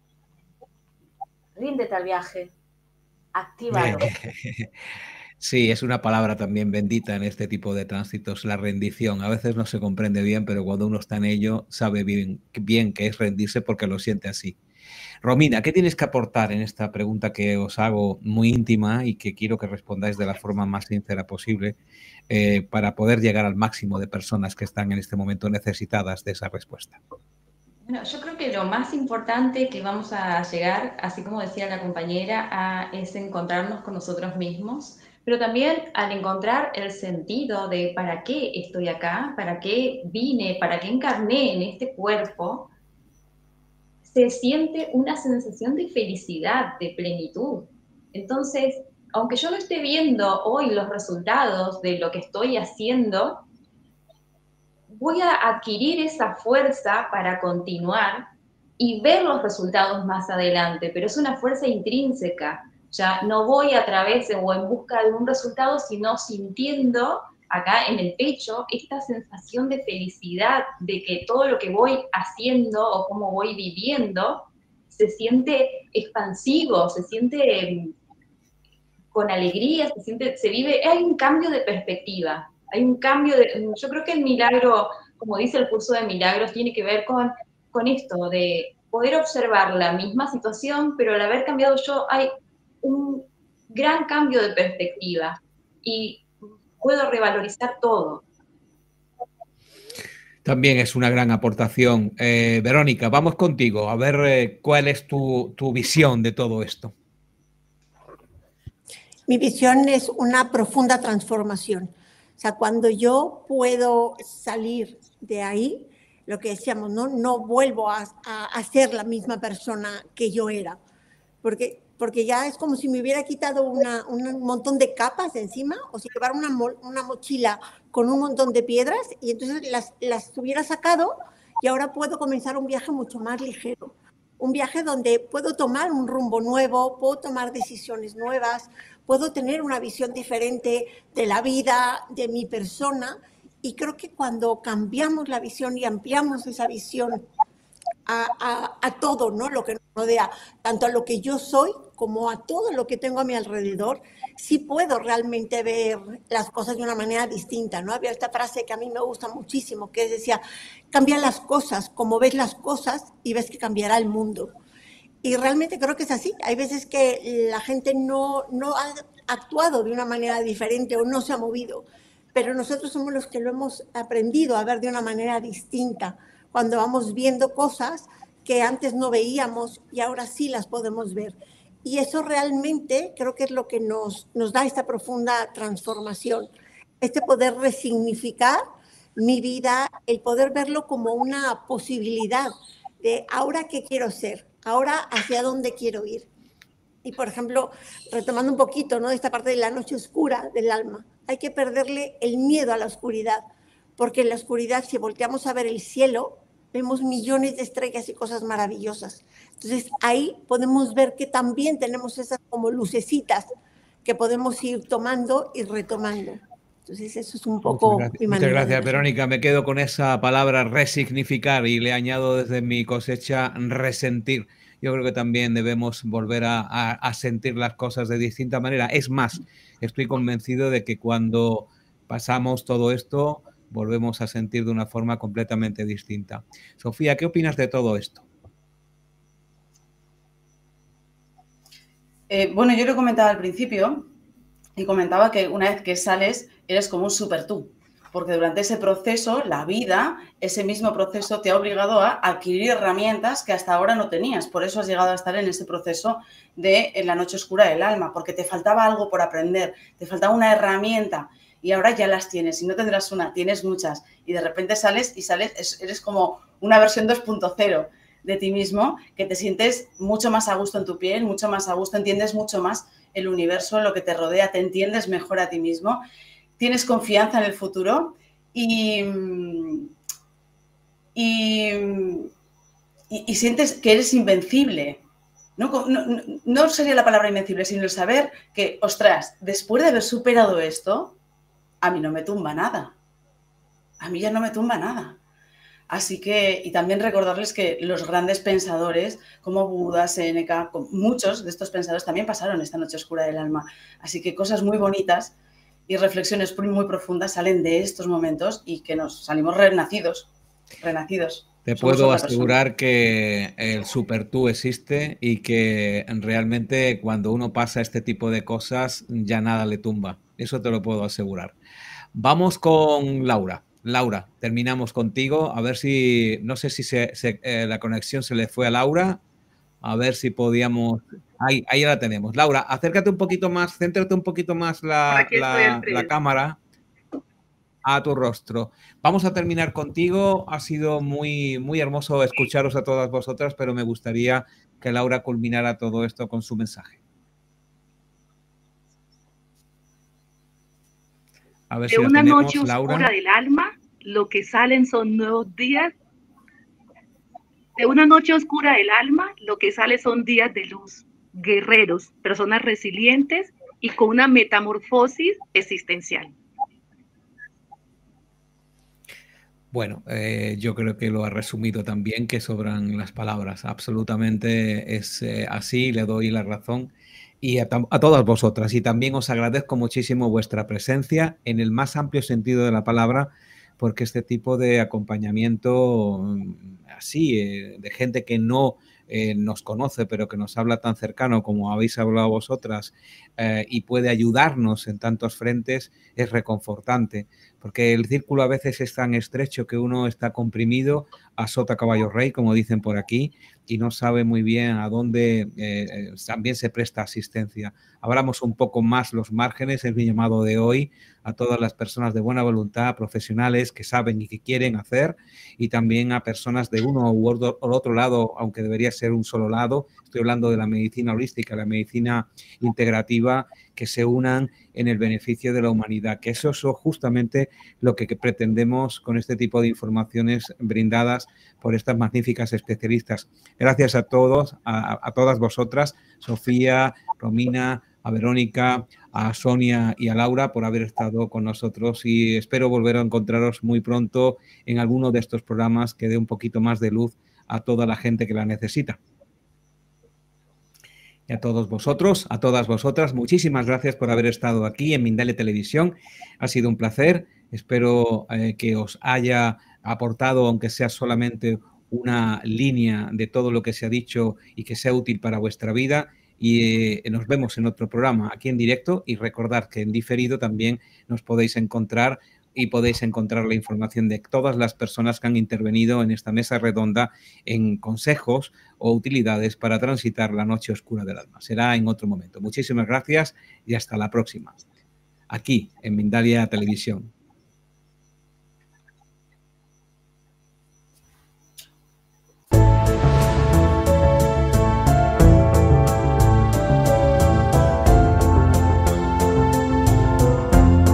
Ríndete al viaje. Actívalo. Sí, es una palabra también bendita en este tipo de tránsitos, la rendición. A veces no se comprende bien, pero cuando uno está en ello, sabe bien, bien que es rendirse porque lo siente así. Romina, ¿qué tienes que aportar en esta pregunta que os hago muy íntima y que quiero que respondáis de la forma más sincera posible eh, para poder llegar al máximo de personas que están en este momento necesitadas de esa respuesta? Bueno, yo creo que lo más importante que vamos a llegar, así como decía la compañera, a, es encontrarnos con nosotros mismos, pero también al encontrar el sentido de para qué estoy acá, para qué vine, para qué encarné en este cuerpo, se siente una sensación de felicidad, de plenitud. Entonces, aunque yo no esté viendo hoy los resultados de lo que estoy haciendo, voy a adquirir esa fuerza para continuar y ver los resultados más adelante, pero es una fuerza intrínseca. Ya no voy a través o en busca de un resultado, sino sintiendo acá en el pecho esta sensación de felicidad, de que todo lo que voy haciendo o cómo voy viviendo se siente expansivo, se siente con alegría, se siente, se vive, hay un cambio de perspectiva, hay un cambio de, yo creo que el milagro, como dice el curso de milagros, tiene que ver con, con esto, de poder observar la misma situación, pero al haber cambiado yo, hay un gran cambio de perspectiva y puedo revalorizar todo. También es una gran aportación. Eh, Verónica, vamos contigo, a ver eh, cuál es tu, tu visión de todo esto. Mi visión es una profunda transformación. O sea, cuando yo puedo salir de ahí, lo que decíamos, no, no vuelvo a, a, a ser la misma persona que yo era, porque, porque ya es como si me hubiera quitado una, un montón de capas de encima, o si llevara una, una mochila con un montón de piedras y entonces las, las hubiera sacado y ahora puedo comenzar un viaje mucho más ligero. Un viaje donde puedo tomar un rumbo nuevo, puedo tomar decisiones nuevas, puedo tener una visión diferente de la vida, de mi persona. Y creo que cuando cambiamos la visión y ampliamos esa visión a, a, a todo, ¿no? Lo que nos rodea, tanto a lo que yo soy como a todo lo que tengo a mi alrededor, sí puedo realmente ver las cosas de una manera distinta, ¿no? Había esta frase que a mí me gusta muchísimo, que decía, cambia las cosas como ves las cosas y ves que cambiará el mundo. Y realmente creo que es así. Hay veces que la gente no, no ha actuado de una manera diferente o no se ha movido, pero nosotros somos los que lo hemos aprendido a ver de una manera distinta, cuando vamos viendo cosas que antes no veíamos y ahora sí las podemos ver. Y eso realmente creo que es lo que nos, nos da esta profunda transformación, este poder resignificar mi vida, el poder verlo como una posibilidad de ahora qué quiero ser, ahora hacia dónde quiero ir. Y, por ejemplo, retomando un poquito, ¿no?, de esta parte de la noche oscura del alma, hay que perderle el miedo a la oscuridad, porque en la oscuridad, si volteamos a ver el cielo, vemos millones de estrellas y cosas maravillosas. Entonces ahí podemos ver que también tenemos esas como lucecitas que podemos ir tomando y retomando. Entonces eso es un poco... Muchas gracias, muchas gracias Verónica. Me quedo con esa palabra resignificar y le añado desde mi cosecha resentir. Yo creo que también debemos volver a, a, a sentir las cosas de distinta manera. Es más, estoy convencido de que cuando pasamos todo esto, volvemos a sentir de una forma completamente distinta. Sofía, ¿qué opinas de todo esto? Eh, bueno, yo lo comentaba al principio y comentaba que una vez que sales eres como un super tú, porque durante ese proceso, la vida, ese mismo proceso te ha obligado a adquirir herramientas que hasta ahora no tenías. Por eso has llegado a estar en ese proceso de en la noche oscura del alma, porque te faltaba algo por aprender, te faltaba una herramienta y ahora ya las tienes. Y no tendrás una, tienes muchas. Y de repente sales y sales, eres como una versión dos punto cero de ti mismo, que te sientes mucho más a gusto en tu piel, mucho más a gusto, entiendes mucho más el universo, lo que te rodea, te entiendes mejor a ti mismo, tienes confianza en el futuro y, y, y, y sientes que eres invencible. No, no, no sería la palabra invencible, sino el saber que, ostras, después de haber superado esto, a mí no me tumba nada. A mí ya no me tumba nada. Así que, y también recordarles que los grandes pensadores como Buda, Séneca, muchos de estos pensadores también pasaron esta noche oscura del alma. Así que cosas muy bonitas y reflexiones muy profundas salen de estos momentos y que nos salimos renacidos, renacidos. Te puedo asegurar que el super tú existe y que realmente cuando uno pasa este tipo de cosas ya nada le tumba. Eso te lo puedo asegurar. Vamos con Laura. Laura, terminamos contigo. A ver si, no sé si se, se, eh, la conexión se le fue a Laura. A ver si podíamos... Ahí, ahí la tenemos. Laura, acércate un poquito más, céntrate un poquito más la, la, la cámara a tu rostro. Vamos a terminar contigo. Ha sido muy, muy hermoso escucharos a todas vosotras, pero me gustaría que Laura culminara todo esto con su mensaje. A ver de si una tenemos, noche oscura Laura. del alma, lo que salen son nuevos días. De una noche oscura del alma, lo que sale son días de luz, guerreros, personas resilientes y con una metamorfosis existencial. Bueno, eh, yo creo que lo ha resumido también, que sobran las palabras. Absolutamente es eh, así, le doy la razón. Y a, a todas vosotras. Y también os agradezco muchísimo vuestra presencia en el más amplio sentido de la palabra, porque este tipo de acompañamiento así, eh, de gente que no eh, nos conoce, pero que nos habla tan cercano como habéis hablado vosotras eh, y puede ayudarnos en tantos frentes, es reconfortante. Porque el círculo a veces es tan estrecho que uno está comprimido a sota caballo rey, como dicen por aquí, y no sabe muy bien a dónde eh, también se presta asistencia. Abramos un poco más los márgenes, es mi llamado de hoy, a todas las personas de buena voluntad, profesionales que saben y que quieren hacer, y también a personas de uno u otro, u otro lado, aunque debería ser un solo lado. Estoy hablando de la medicina holística, la medicina integrativa, que se unan en el beneficio de la humanidad, que eso es justamente lo que pretendemos con este tipo de informaciones brindadas por estas magníficas especialistas. Gracias a todos, a, a todas vosotras, Sofía, Romina, a Verónica, a Sonia y a Laura por haber estado con nosotros, y espero volver a encontraros muy pronto en alguno de estos programas que dé un poquito más de luz a toda la gente que la necesita. Y a todos vosotros, a todas vosotras, muchísimas gracias por haber estado aquí en Mindalia Televisión. Ha sido un placer. Espero eh, que os haya aportado, aunque sea solamente una línea de todo lo que se ha dicho y que sea útil para vuestra vida. Y eh, nos vemos en otro programa aquí en directo, y recordad que en diferido también nos podéis encontrar y podéis encontrar la información de todas las personas que han intervenido en esta mesa redonda en consejos o utilidades para transitar la noche oscura del alma. Será en otro momento. Muchísimas gracias y hasta la próxima. Aquí en Mindalia Televisión.